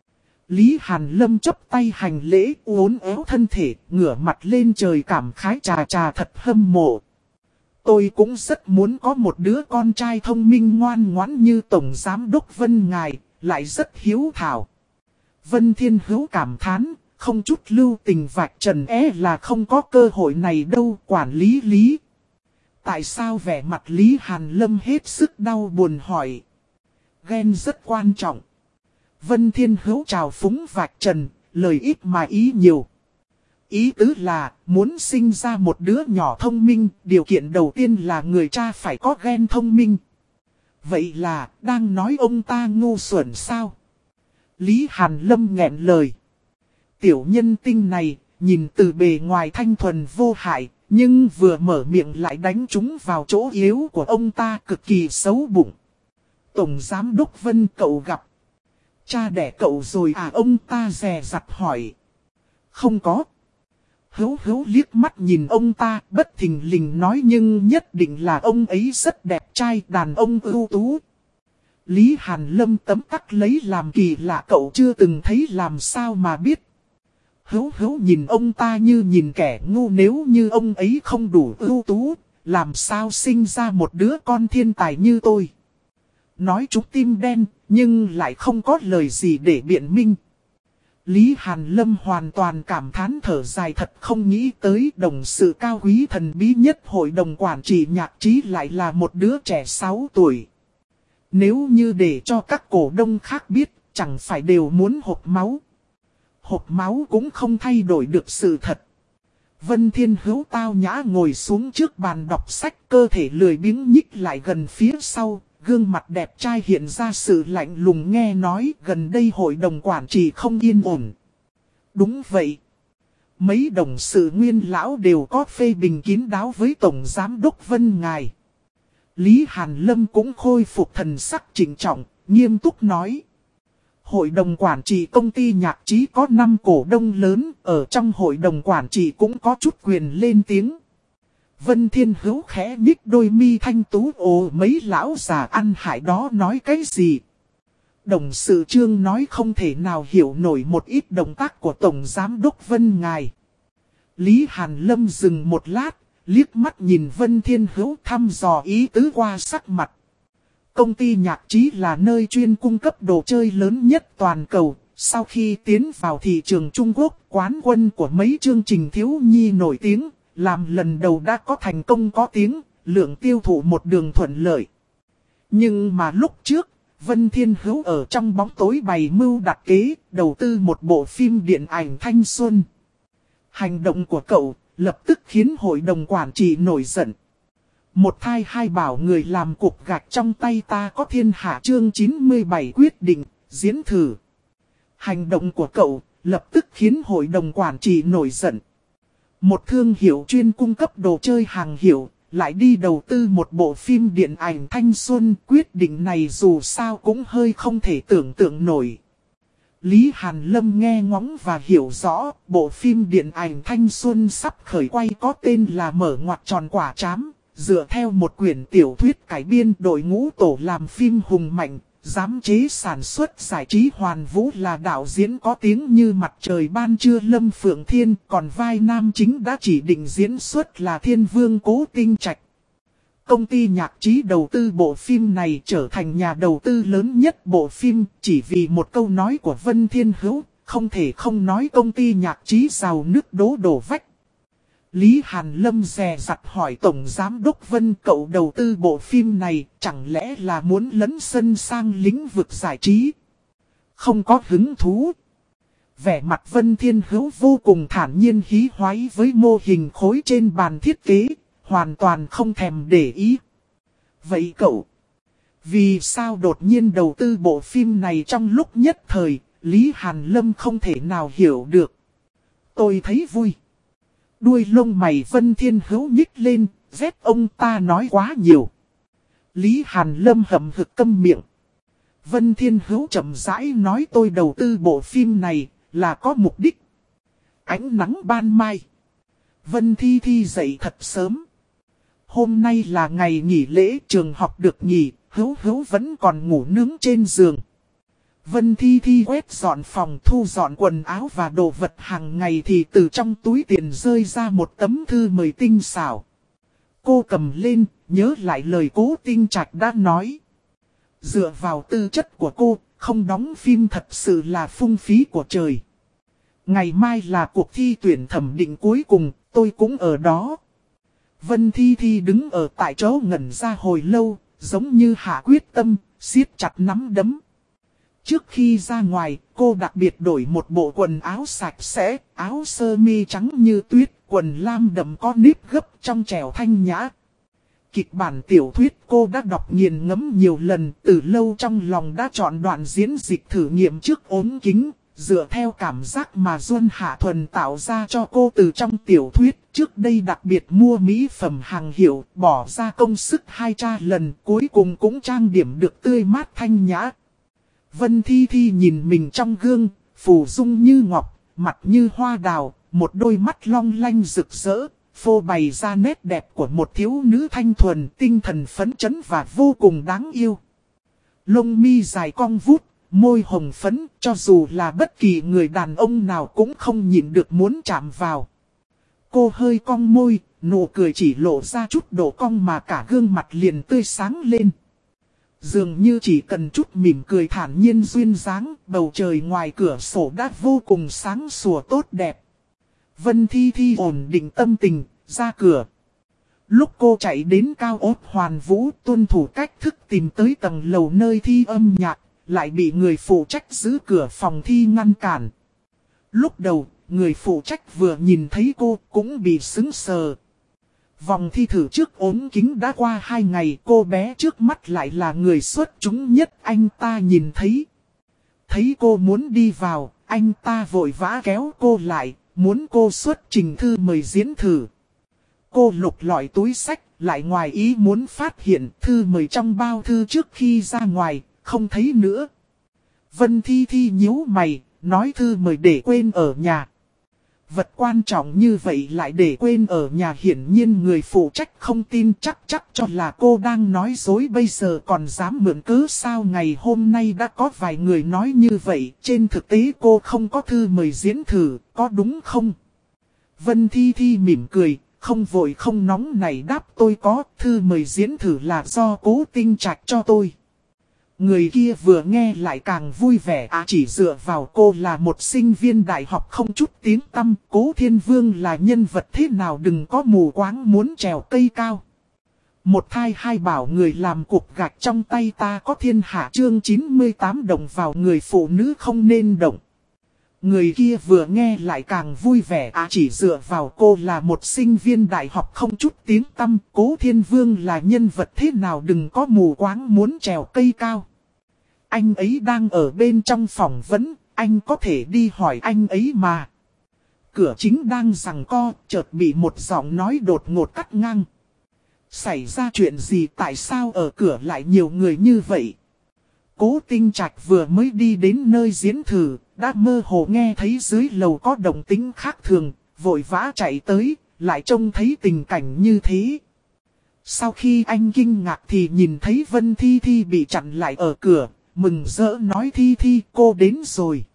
Lý Hàn Lâm chấp tay hành lễ, uốn éo thân thể, ngửa mặt lên trời cảm khái trà thật hâm mộ. Tôi cũng rất muốn có một đứa con trai thông minh ngoan ngoãn như Tổng Giám Đốc Vân ngài, lại rất hiếu thảo. Vân Thiên Hữu cảm thán, không chút lưu tình vạch trần là không có cơ hội này đâu. Quản lý. Tại sao vẻ mặt Lý Hàn Lâm hết sức đau buồn hỏi? Ghen rất quan trọng. Vân Thiên Hữu trào phúng vạch trần, lời ít mà ý nhiều. Ý tứ là, muốn sinh ra một đứa nhỏ thông minh, điều kiện đầu tiên là người cha phải có ghen thông minh. Vậy là, đang nói ông ta ngu xuẩn sao? Lý Hàn Lâm nghẹn lời. Tiểu nhân tinh này, nhìn từ bề ngoài thanh thuần vô hại, nhưng vừa mở miệng lại đánh trúng vào chỗ yếu của ông ta, cực kỳ xấu bụng. Tổng Giám Đốc Vân, cậu gặp cha đẻ cậu rồi à? Ông ta dè dặt hỏi. Không có. Hữu Hữu liếc mắt nhìn ông ta, bất thình lình nói, nhưng nhất định là ông ấy rất đẹp trai, đàn ông ưu tú. Lý Hàn Lâm tấm tắc lấy làm kỳ lạ, cậu chưa từng thấy làm sao mà biết. Hữu Hữu nhìn ông ta như nhìn kẻ ngu, nếu như ông ấy không đủ ưu tú, làm sao sinh ra một đứa con thiên tài như tôi. Nói trúng tim đen, nhưng lại không có lời gì để biện minh. Lý Hàn Lâm hoàn toàn cảm thán thở dài, thật không nghĩ tới đồng sự cao quý thần bí nhất hội đồng quản trị Nhạc Trí lại là một đứa trẻ 6 tuổi. Nếu như để cho các cổ đông khác biết, chẳng phải đều muốn hộc máu. Hộc máu cũng không thay đổi được sự thật. Vân Thiên Hữu tao nhã ngồi xuống trước bàn đọc sách, cơ thể lười biếng nhích lại gần phía sau. Gương mặt đẹp trai hiện ra sự lạnh lùng, nghe nói gần đây hội đồng quản trị không yên ổn. Đúng vậy. Mấy đồng sự nguyên lão đều có phê bình kín đáo với Tổng Giám Đốc Vân ngài. Lý Hàn Lâm cũng khôi phục thần sắc trịnh trọng, nghiêm túc nói. Hội đồng quản trị công ty nhạc trí có 5 cổ đông lớn, ở trong hội đồng quản trị cũng có chút quyền lên tiếng. Vân Thiên Hữu khẽ nhích đôi mi thanh tú, ồ, mấy lão già ăn hại đó nói cái gì? Đồng sự Trương nói không thể nào hiểu nổi một ít động tác của Tổng Giám đốc Vân ngài. Lý Hàn Lâm dừng một lát, liếc mắt nhìn Vân Thiên Hữu thăm dò ý tứ qua sắc mặt. Công ty nhạc trí là nơi chuyên cung cấp đồ chơi lớn nhất toàn cầu. Sau khi tiến vào thị trường Trung Quốc, quán quân của mấy chương trình thiếu nhi nổi tiếng, làm lần đầu đã có thành công có tiếng, lượng tiêu thụ một đường thuận lợi. Nhưng mà lúc trước, Vân Thiên Hữu ở trong bóng tối bày mưu đặt kế, đầu tư một bộ phim điện ảnh thanh xuân. Hành động của cậu lập tức khiến hội đồng quản trị nổi giận. Một thai hai bảo người làm cục gạch trong tay ta có thiên hạ chương 97 quyết định, diễn thử. Hành động của cậu lập tức khiến hội đồng quản trị nổi giận. Một thương hiệu chuyên cung cấp đồ chơi hàng hiệu, lại đi đầu tư một bộ phim điện ảnh thanh xuân, quyết định này dù sao cũng hơi không thể tưởng tượng nổi. Lý Hàn Lâm nghe ngóng và hiểu rõ, bộ phim điện ảnh thanh xuân sắp khởi quay có tên là Mở ngoặc tròn quả trám, dựa theo một quyển tiểu thuyết cải biên. Đội ngũ tổ làm phim hùng mạnh, giám chế sản xuất giải trí Hoàn Vũ là đạo diễn có tiếng như mặt trời ban trưa Lâm Phượng Thiên, còn vai nam chính đã chỉ định diễn xuất là Thiên Vương Cố Tinh Trạch. Công ty nhạc trí đầu tư bộ phim này trở thành nhà đầu tư lớn nhất bộ phim, chỉ vì một câu nói của Vân Thiên Hữu, không thể không nói công ty nhạc trí giàu nước đổ vách. Lý Hàn Lâm dè dặt hỏi Tổng Giám đốc Vân, cậu đầu tư bộ phim này chẳng lẽ là muốn lấn sân sang lĩnh vực giải trí? Không có hứng thú. Vẻ mặt Vân Thiên Hữu vô cùng thản nhiên hí hoáy với mô hình khối trên bàn thiết kế, hoàn toàn không thèm để ý. Vậy cậu, vì sao đột nhiên đầu tư bộ phim này trong lúc nhất thời? Lý Hàn Lâm không thể nào hiểu được. Tôi thấy vui. Đuôi lông mày Vân Thiên Hữu nhích lên, ghét ông ta nói quá nhiều. Lý Hàn Lâm hậm hực câm miệng. Vân Thiên Hữu chậm rãi nói, tôi đầu tư bộ phim này là có mục đích. Ánh nắng ban mai. Vân Thi Thi dậy thật sớm. Hôm nay là ngày nghỉ lễ, trường học được nghỉ, Hữu Hữu vẫn còn ngủ nướng trên giường. Vân Thi Thi quét dọn phòng, thu dọn quần áo và đồ vật hàng ngày thì từ trong túi tiền rơi ra một tấm thư mời tinh xảo. Cô cầm lên, nhớ lại lời Cố Tinh Trạch đã nói. Dựa vào tư chất của cô, không đóng phim thật sự là phung phí của trời. Ngày mai là cuộc thi tuyển thẩm định cuối cùng, tôi cũng ở đó. Vân Thi Thi đứng ở tại chỗ ngẩn ra hồi lâu, giống như hạ quyết tâm, siết chặt nắm đấm. Trước khi ra ngoài, cô đặc biệt đổi một bộ quần áo sạch sẽ, áo sơ mi trắng như tuyết, quần lam đậm có nếp gấp trong trẻo thanh nhã. Kịch bản tiểu thuyết cô đã đọc nghiền ngẫm nhiều lần, từ lâu trong lòng đã chọn đoạn diễn dịch thử nghiệm trước ốm kính, dựa theo cảm giác mà Duân Hạ Thuần tạo ra cho cô từ trong tiểu thuyết. Trước đây đặc biệt mua mỹ phẩm hàng hiệu, bỏ ra công sức 2 lần, cuối cùng cũng trang điểm được tươi mát thanh nhã. Vân Thi Thi nhìn mình trong gương, phù dung như ngọc, mặt như hoa đào, một đôi mắt long lanh rực rỡ, phô bày ra nét đẹp của một thiếu nữ thanh thuần, tinh thần phấn chấn và vô cùng đáng yêu. Lông mi dài cong vút, môi hồng phấn, cho dù là bất kỳ người đàn ông nào cũng không nhịn được muốn chạm vào. Cô hơi cong môi, nụ cười chỉ lộ ra chút độ cong mà cả gương mặt liền tươi sáng lên. Dường như chỉ cần chút mỉm cười thản nhiên duyên dáng, bầu trời ngoài cửa sổ đã vô cùng sáng sủa tốt đẹp. Vân Thi Thi ổn định tâm tình, ra cửa. Lúc cô chạy đến cao ốt Hoàn Vũ, tuân thủ cách thức tìm tới tầng lầu nơi thi âm nhạc, lại bị người phụ trách giữ cửa phòng thi ngăn cản. Lúc đầu, người phụ trách vừa nhìn thấy cô cũng bị sững sờ. Vòng thi thử trước ốm kính đã qua 2 ngày, cô bé trước mắt lại là người xuất chúng nhất anh ta nhìn thấy. Thấy cô muốn đi vào, anh ta vội vã kéo cô lại, muốn cô xuất trình thư mời diễn thử. Cô lục lọi túi sách, lại ngoài ý muốn phát hiện thư mời trong bao thư trước khi ra ngoài, không thấy nữa. Vân Thi Thi nhíu mày, nói thư mời để quên ở nhà. Vật quan trọng như vậy lại để quên ở nhà, hiển nhiên người phụ trách không tin, chắc cho là cô đang nói dối, bây giờ còn dám mượn cớ sao. Ngày hôm nay đã có vài người nói như vậy, trên thực tế cô không có thư mời diễn thử, có đúng không? Vân Thi Thi mỉm cười, không vội không nóng này đáp, tôi có, thư mời diễn thử là do Cố Tinh Trạch cho tôi. Người kia vừa nghe lại càng vui vẻ, chỉ dựa vào cô là một sinh viên đại học không chút tiếng tăm, Cố Thiên Vương là nhân vật thế nào đừng có mù quáng muốn trèo cây cao. Một thai hai bảo người làm cục gạch trong tay ta có thiên hạ, chương 98 động vào người phụ nữ không nên động. Người kia vừa nghe lại càng vui vẻ, chỉ dựa vào cô là một sinh viên đại học không chút tiếng tăm, Cố Thiên Vương là nhân vật thế nào đừng có mù quáng muốn trèo cây cao. Anh ấy đang ở bên trong phỏng vấn, anh có thể đi hỏi anh ấy mà. Cửa chính đang giằng co, chợt bị một giọng nói đột ngột cắt ngang. Xảy ra chuyện gì, tại sao ở cửa lại nhiều người như vậy? Cố Tinh Trạch vừa mới đi đến nơi diễn thử, đã mơ hồ nghe thấy dưới lầu có động tĩnh khác thường, vội vã chạy tới, lại trông thấy tình cảnh như thế. Sau khi anh kinh ngạc thì nhìn thấy Vân Thi Thi bị chặn lại ở cửa, mừng rỡ nói Thi Thi cô đến rồi.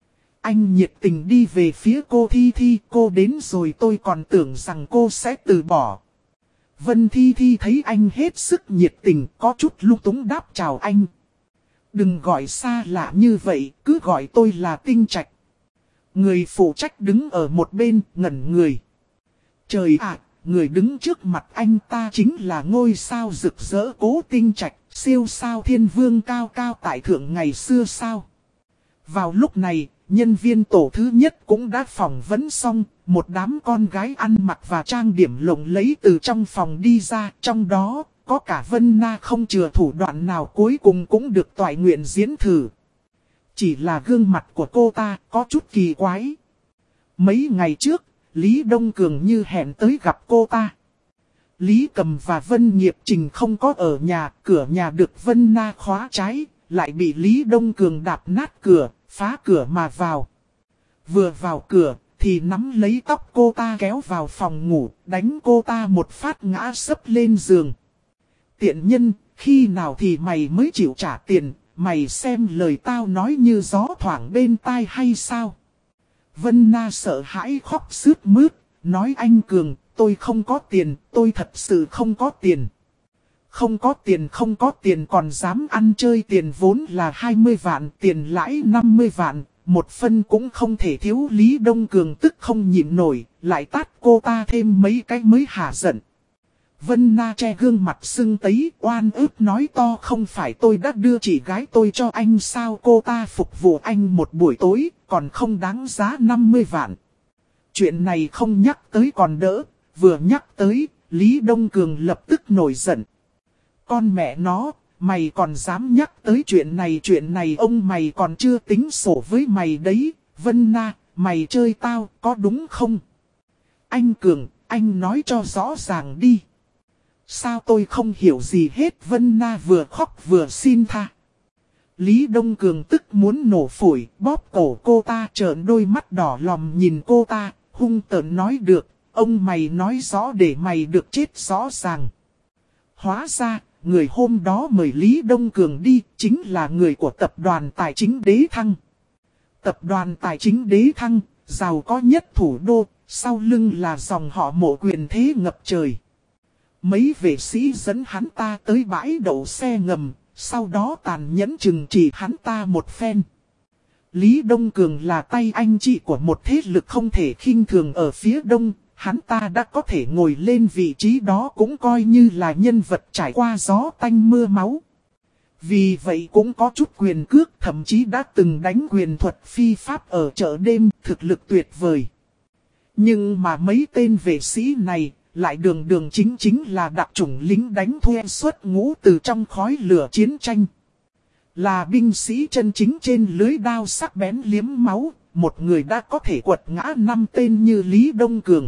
Anh nhiệt tình đi về phía cô, Thi Thi cô đến rồi, tôi còn tưởng rằng cô sẽ từ bỏ. Vân Thi Thi thấy anh hết sức nhiệt tình, có chút lung túng đáp chào anh. Đừng gọi xa lạ như vậy, cứ gọi tôi là Tinh Trạch. Người phụ trách đứng ở một bên, ngẩn người. Trời ạ, người đứng trước mặt anh ta chính là ngôi sao rực rỡ Cố Tinh Trạch, siêu sao thiên vương cao cao tại thượng ngày xưa sao. Vào lúc này, nhân viên tổ thứ nhất cũng đã phỏng vấn xong, một đám con gái ăn mặc và trang điểm lộng lẫy từ trong phòng đi ra, trong đó có cả Vân Na không chừa thủ đoạn nào, cuối cùng cũng được toại nguyện diễn thử. Chỉ là gương mặt của cô ta có chút kỳ quái. Mấy ngày trước, Lý Đông Cường như hẹn tới gặp cô ta. Lý Cầm và Vân Nghiệp Trình không có ở nhà, cửa nhà được Vân Na khóa trái, lại bị Lý Đông Cường đạp nát cửa, phá cửa mà vào. Vừa vào cửa thì nắm lấy tóc cô ta kéo vào phòng ngủ, đánh cô ta một phát ngã sấp lên giường. Tiện nhân, khi nào thì mày mới chịu trả tiền, mày xem lời tao nói như gió thoảng bên tai hay sao? Vân Na sợ hãi khóc sướt mướt, nói anh Cường, tôi không có tiền, tôi thật sự không có tiền. Không có tiền còn dám ăn chơi, tiền vốn là 20 vạn, tiền lãi 50 vạn, một phân cũng không thể thiếu. Lý Đông Cường tức không nhịn nổi, lại tát cô ta thêm mấy cái mới hả giận. Vân Na che gương mặt sưng tấy, oan ức nói to, không phải tôi đã đưa chị gái tôi cho anh sao, cô ta phục vụ anh một buổi tối, còn không đáng giá 50 vạn. Chuyện này không nhắc tới còn đỡ, vừa nhắc tới, Lý Đông Cường lập tức nổi giận. Con mẹ nó, mày còn dám nhắc tới chuyện này ông mày còn chưa tính sổ với mày đấy. Vân Na, mày chơi tao, có đúng không? Anh Cường, anh nói cho rõ ràng đi. Sao tôi không hiểu gì hết? Vân Na vừa khóc vừa xin tha. Lý Đông Cường tức muốn nổ phổi, bóp cổ cô ta, trợn đôi mắt đỏ lòm nhìn cô ta, hung tợn nói được, ông mày nói rõ để mày được chết rõ ràng. Hóa ra, người hôm đó mời Lý Đông Cường đi, chính là người của tập đoàn tài chính Đế Thăng. Tập đoàn tài chính Đế Thăng, giàu có nhất thủ đô, sau lưng là dòng họ Mộ quyền thế ngập trời. Mấy vệ sĩ dẫn hắn ta tới bãi đậu xe ngầm, sau đó tàn nhẫn trừng trị hắn ta một phen. Lý Đông Cường là tay anh chị của một thế lực không thể khinh thường ở phía đông, hắn ta đã có thể ngồi lên vị trí đó cũng coi như là nhân vật trải qua gió tanh mưa máu. Vì vậy cũng có chút quyền cước, thậm chí đã từng đánh quyền thuật phi pháp ở chợ đêm, thực lực tuyệt vời. Nhưng mà mấy tên vệ sĩ này lại đường chính là đặc chủng lính đánh thuê xuất ngũ từ trong khói lửa chiến tranh. Là binh sĩ chân chính trên lưới đao sắc bén liếm máu, một người đã có thể quật ngã 5 tên như Lý Đông Cường.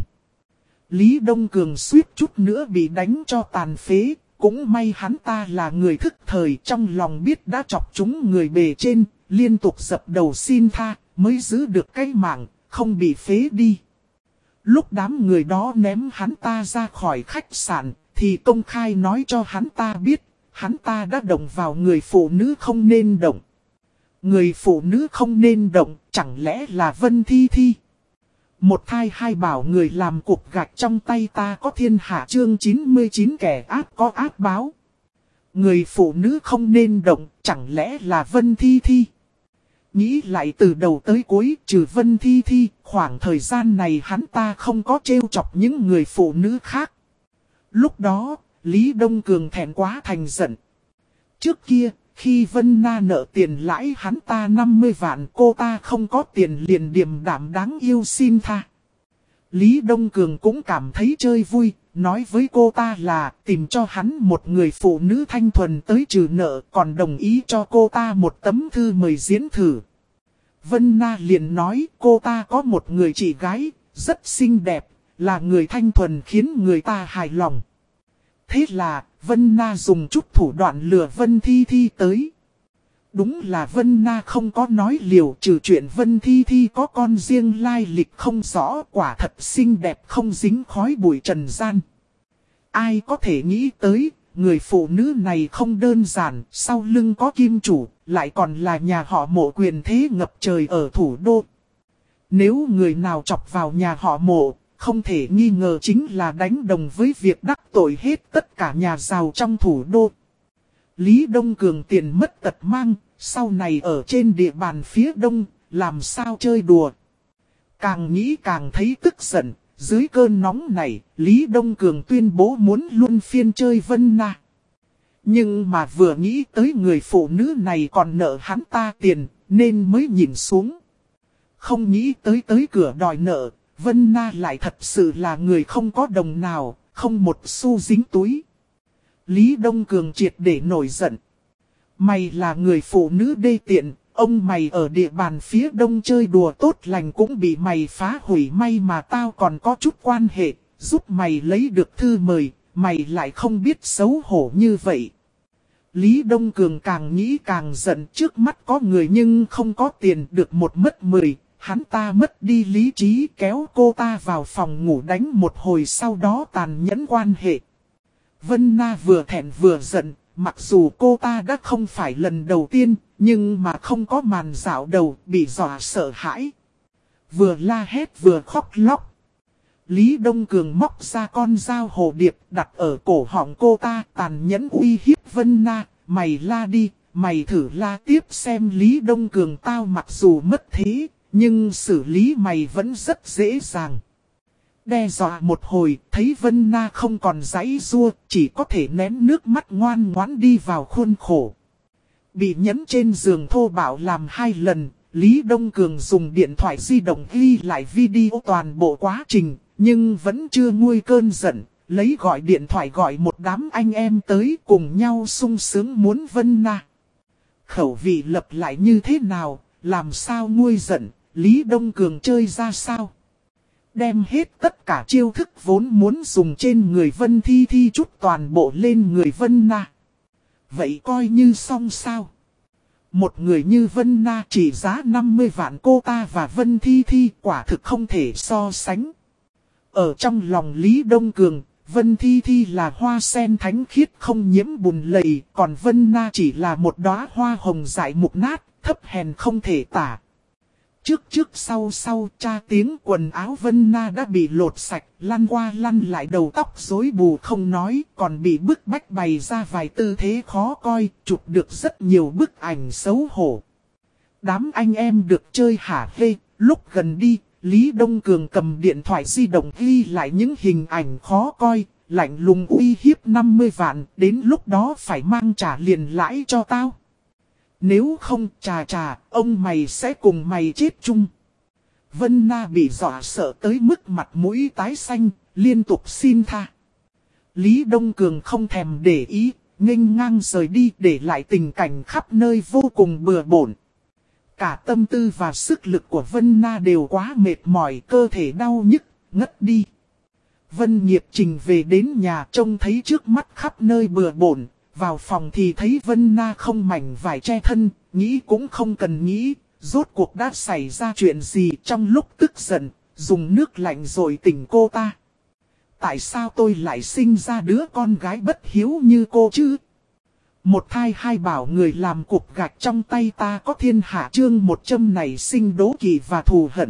Lý Đông Cường suýt chút nữa bị đánh cho tàn phế, cũng may hắn ta là người thức thời, trong lòng biết đã chọc trúng người bề trên, liên tục dập đầu xin tha, mới giữ được cái mạng, không bị phế đi. Lúc đám người đó ném hắn ta ra khỏi khách sạn, thì công khai nói cho hắn ta biết, hắn ta đã động vào người phụ nữ không nên động. Người phụ nữ không nên động, chẳng lẽ là Vân Thi Thi? Một thai hai bảo người làm cục gạch trong tay ta có thiên hạ chương 99 kẻ ác có ác báo. Người phụ nữ không nên động, chẳng lẽ là Vân Thi Thi? Nghĩ lại từ đầu tới cuối, trừ Vân Thi Thi, khoảng thời gian này hắn ta không có trêu chọc những người phụ nữ khác. Lúc đó, Lý Đông Cường thẹn quá thành giận. Trước kia, khi Vân Na nợ tiền lãi hắn ta 50 vạn, cô ta không có tiền liền điềm đạm đáng yêu xin tha. Lý Đông Cường cũng cảm thấy chơi vui, nói với cô ta là tìm cho hắn một người phụ nữ thanh thuần tới trừ nợ, còn đồng ý cho cô ta một tấm thư mời diễn thử. Vân Na liền nói cô ta có một người chị gái, rất xinh đẹp, là người thanh thuần khiến người ta hài lòng. Thế là, Vân Na dùng chút thủ đoạn lừa Vân Thi Thi tới. Đúng là Vân Na không có nói liều, trừ chuyện Vân Thi Thi có con riêng lai lịch không rõ, quả thật xinh đẹp không dính khói bụi trần gian. Ai có thể nghĩ tới, người phụ nữ này không đơn giản, sau lưng có kim chủ, lại còn là nhà họ Mộ quyền thế ngập trời ở thủ đô. Nếu người nào chọc vào nhà họ Mộ, không thể nghi ngờ chính là đánh đồng với việc đắc tội hết tất cả nhà giàu trong thủ đô. Lý Đông Cường tiền mất tật mang, sau này ở trên địa bàn phía đông, làm sao chơi đùa. Càng nghĩ càng thấy tức giận, dưới cơn nóng này, Lý Đông Cường tuyên bố muốn luân phiên chơi Vân Na. Nhưng mà vừa nghĩ tới người phụ nữ này còn nợ hắn ta tiền, nên mới nhìn xuống. Không nghĩ tới cửa đòi nợ, Vân Na lại thật sự là người không có đồng nào, không một xu dính túi. Lý Đông Cường triệt để nổi giận. Mày là người phụ nữ đê tiện, ông mày ở địa bàn phía đông chơi đùa tốt lành cũng bị mày phá hủy, may mà tao còn có chút quan hệ, giúp mày lấy được thư mời, mày lại không biết xấu hổ như vậy. Lý Đông Cường càng nghĩ càng giận, trước mắt có người nhưng không có tiền, được một mất 10. Hắn ta mất đi lý trí, kéo cô ta vào phòng ngủ đánh một hồi, sau đó tàn nhẫn quan hệ. Vân Na vừa thẹn vừa giận, mặc dù cô ta đã không phải lần đầu tiên, nhưng mà không có màn dạo đầu, bị dọa sợ hãi. Vừa la hét vừa khóc lóc. Lý Đông Cường móc ra con dao hồ điệp đặt ở cổ họng cô ta, tàn nhẫn uy hiếp Vân Na, mày la đi, mày thử la tiếp xem. Lý Đông Cường tao mặc dù mất thế, nhưng xử lý mày vẫn rất dễ dàng. Đe dọa một hồi, thấy Vân Na không còn giãy giụa, chỉ có thể nén nước mắt ngoan ngoãn đi vào khuôn khổ. Bị nhấn trên giường thô bạo làm 2 lần, Lý Đông Cường dùng điện thoại di động ghi lại video toàn bộ quá trình, nhưng vẫn chưa nguôi cơn giận, lấy gọi điện thoại gọi một đám anh em tới cùng nhau sung sướng muốn Vân Na. Khẩu vị lập lại như thế nào, làm sao nguôi giận, Lý Đông Cường chơi ra sao? Đem hết tất cả chiêu thức vốn muốn dùng trên người Vân Thi Thi chút toàn bộ lên người Vân Na. Vậy coi như xong sao? Một người như Vân Na chỉ giá 50 vạn, cô ta và Vân Thi Thi quả thực không thể so sánh. Ở trong lòng Lý Đông Cường, Vân Thi Thi là hoa sen thánh khiết không nhiễm bùn lầy, còn Vân Na chỉ là một đóa hoa hồng dại mục nát, thấp hèn không thể tả. Trước sau tra tiếng quần áo Vân Na đã bị lột sạch, lăn qua lăn lại đầu tóc rối bù không nói, còn bị bức bách bày ra vài tư thế khó coi, chụp được rất nhiều bức ảnh xấu hổ. Đám anh em được chơi hả hê, lúc gần đi, Lý Đông Cường cầm điện thoại di động ghi lại những hình ảnh khó coi, lạnh lùng uy hiếp 50 vạn, đến lúc đó phải mang trả liền lãi cho tao. Nếu không ông mày sẽ cùng mày chết chung. Vân Na bị dọa sợ tới mức mặt mũi tái xanh, liên tục xin tha. Lý Đông Cường không thèm để ý, nghênh ngang rời đi để lại tình cảnh khắp nơi vô cùng bừa bộn. Cả tâm tư và sức lực của Vân Na đều quá mệt mỏi, cơ thể đau nhức, ngất đi. Vân Nghiệp Trình về đến nhà trông thấy trước mắt khắp nơi bừa bộn. Vào phòng thì thấy Vân Na không mảnh vải che thân, nghĩ cũng không cần nghĩ, rốt cuộc đã xảy ra chuyện gì trong lúc tức giận, dùng nước lạnh rồi tỉnh cô ta. Tại sao tôi lại sinh ra đứa con gái bất hiếu như cô chứ? Một thai hai bảo người làm cục gạch trong tay ta có thiên hạ chương 100 này sinh đố kỵ và thù hận.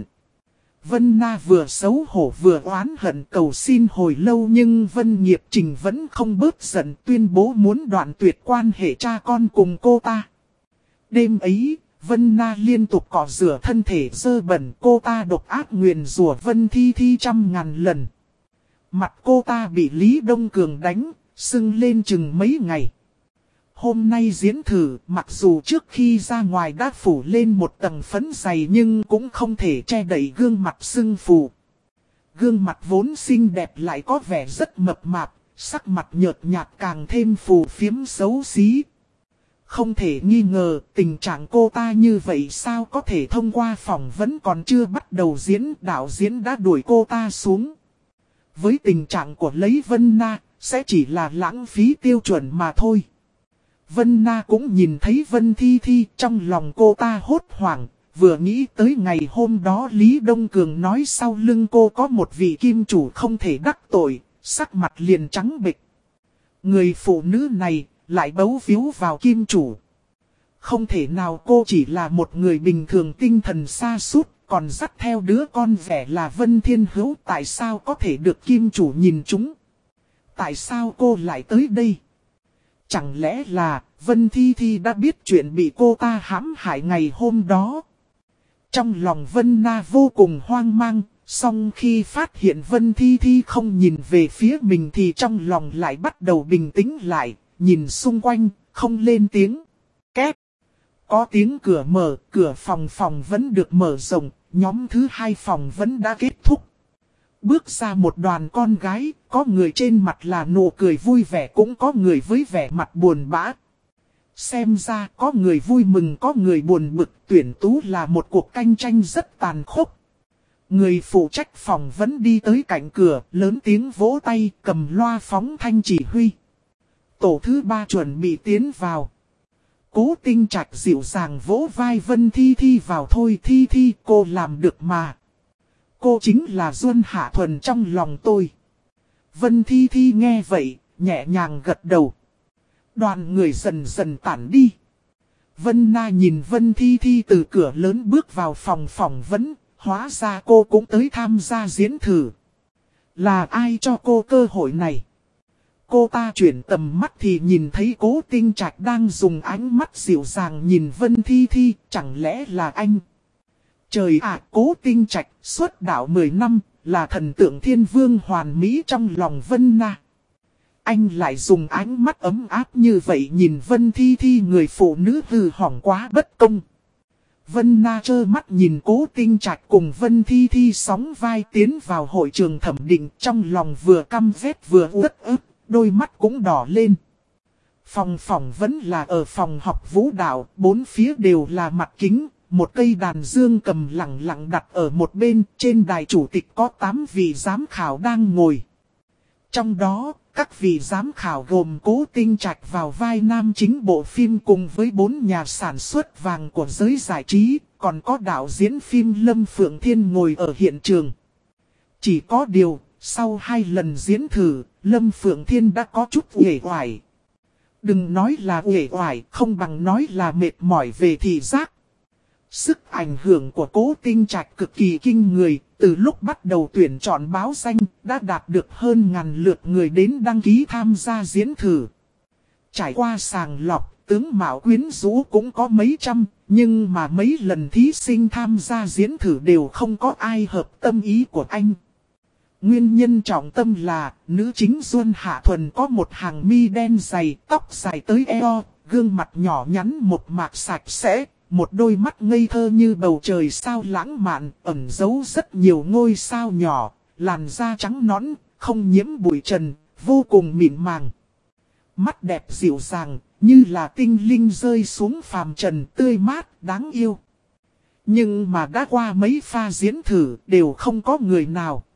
Vân Na vừa xấu hổ vừa oán hận cầu xin hồi lâu nhưng Vân Nghiệp Trình vẫn không bớt giận tuyên bố muốn đoạn tuyệt quan hệ cha con cùng cô ta. Đêm ấy, Vân Na liên tục cọ rửa thân thể dơ bẩn cô ta độc ác nguyền rủa Vân Thi Thi trăm ngàn lần. Mặt cô ta bị Lý Đông Cường đánh, sưng lên chừng mấy ngày. Hôm nay diễn thử, mặc dù trước khi ra ngoài đã phủ lên một tầng phấn dày nhưng cũng không thể che đậy gương mặt sưng phù. Gương mặt vốn xinh đẹp lại có vẻ rất mập mạp, sắc mặt nhợt nhạt càng thêm phù phiếm xấu xí. Không thể nghi ngờ tình trạng cô ta như vậy sao có thể thông qua phỏng vấn còn chưa bắt đầu diễn, đạo diễn đã đuổi cô ta xuống. Với tình trạng của lấy Vân Na, sẽ chỉ là lãng phí tiêu chuẩn mà thôi. Vân Na cũng nhìn thấy Vân Thi Thi trong lòng cô ta hốt hoảng, vừa nghĩ tới ngày hôm đó Lý Đông Cường nói sau lưng cô có một vị kim chủ không thể đắc tội, sắc mặt liền trắng bệch. Người phụ nữ này lại bấu víu vào kim chủ. Không thể nào cô chỉ là một người bình thường tinh thần sa sút còn dắt theo đứa con vẻ là Vân Thiên Hữu tại sao có thể được kim chủ nhìn chúng. Tại sao cô lại tới đây? Chẳng lẽ là Vân Thi Thi đã biết chuyện bị cô ta hãm hại ngày hôm đó? Trong lòng Vân Na vô cùng hoang mang, song khi phát hiện Vân Thi Thi không nhìn về phía mình thì trong lòng lại bắt đầu bình tĩnh lại, nhìn xung quanh, không lên tiếng. Két! Có tiếng cửa mở, cửa phòng vẫn được mở rộng, nhóm thứ 2 phòng vẫn đã kết thúc. Bước ra một đoàn con gái, có người trên mặt là nụ cười vui vẻ cũng có người với vẻ mặt buồn bã. Xem ra có người vui mừng có người buồn bực, tuyển tú là một cuộc cạnh tranh rất tàn khốc. Người phụ trách phòng vẫn đi tới cạnh cửa, lớn tiếng vỗ tay, cầm loa phóng thanh chỉ huy. Tổ thứ 3 chuẩn bị tiến vào. Cố Tinh Trạch dịu dàng vỗ vai Vân Thi Thi vào thôi Thi Thi cô làm được mà. Cô chính là Duân Hạ Thuần trong lòng tôi. Vân Thi Thi nghe vậy, nhẹ nhàng gật đầu. Đoàn người dần dần tản đi. Vân Na nhìn Vân Thi Thi từ cửa lớn bước vào phòng phỏng vấn, hóa ra cô cũng tới tham gia diễn thử. Là ai cho cô cơ hội này? Cô ta chuyển tầm mắt thì nhìn thấy Cố Tinh Trạch đang dùng ánh mắt dịu dàng nhìn Vân Thi Thi, chẳng lẽ là anh? Trời ạ, Cố Tinh Trạch xuất đạo 10 năm, là thần tượng thiên vương hoàn mỹ trong lòng Vân Na. Anh lại dùng ánh mắt ấm áp như vậy nhìn Vân Thi Thi người phụ nữ hư hỏng quá bất công. Vân Na trơ mắt nhìn Cố Tinh Trạch cùng Vân Thi Thi sóng vai tiến vào hội trường thẩm định trong lòng vừa căm ghét vừa uất ức, đôi mắt cũng đỏ lên. Phòng phỏng vấn là ở phòng học vũ đạo, bốn phía đều là mặt kính. Một cây đàn dương cầm lặng lặng đặt ở một bên, trên đài chủ tịch có 8 vị giám khảo đang ngồi. Trong đó, các vị giám khảo gồm Cố Tinh Trạch vào vai nam chính bộ phim cùng với 4 nhà sản xuất vàng của giới giải trí, còn có đạo diễn phim Lâm Phượng Thiên ngồi ở hiện trường. Chỉ có điều, sau 2 lần diễn thử, Lâm Phượng Thiên đã có chút uể oải. Đừng nói là uể oải, không bằng nói là mệt mỏi về thị giác. Sức ảnh hưởng của Cố Tinh Trạch cực kỳ kinh người, từ lúc bắt đầu tuyển chọn báo danh, đã đạt được hơn 1000 lượt người đến đăng ký tham gia diễn thử. Trải qua sàng lọc, tướng mạo quyến rũ cũng có mấy trăm, nhưng mà mấy lần thí sinh tham gia diễn thử đều không có ai hợp tâm ý của anh. Nguyên nhân trọng tâm là, nữ chính Duân Hạ Thuần có một hàng mi đen dày, tóc dài tới eo, gương mặt nhỏ nhắn một mạc sạch sẽ. Một đôi mắt ngây thơ như bầu trời sao lãng mạn, ẩn giấu rất nhiều ngôi sao nhỏ, làn da trắng nõn, không nhiễm bụi trần, vô cùng mịn màng. Mắt đẹp dịu dàng, như là tinh linh rơi xuống phàm trần tươi mát, đáng yêu. Nhưng mà đã qua mấy pha diễn thử, đều không có người nào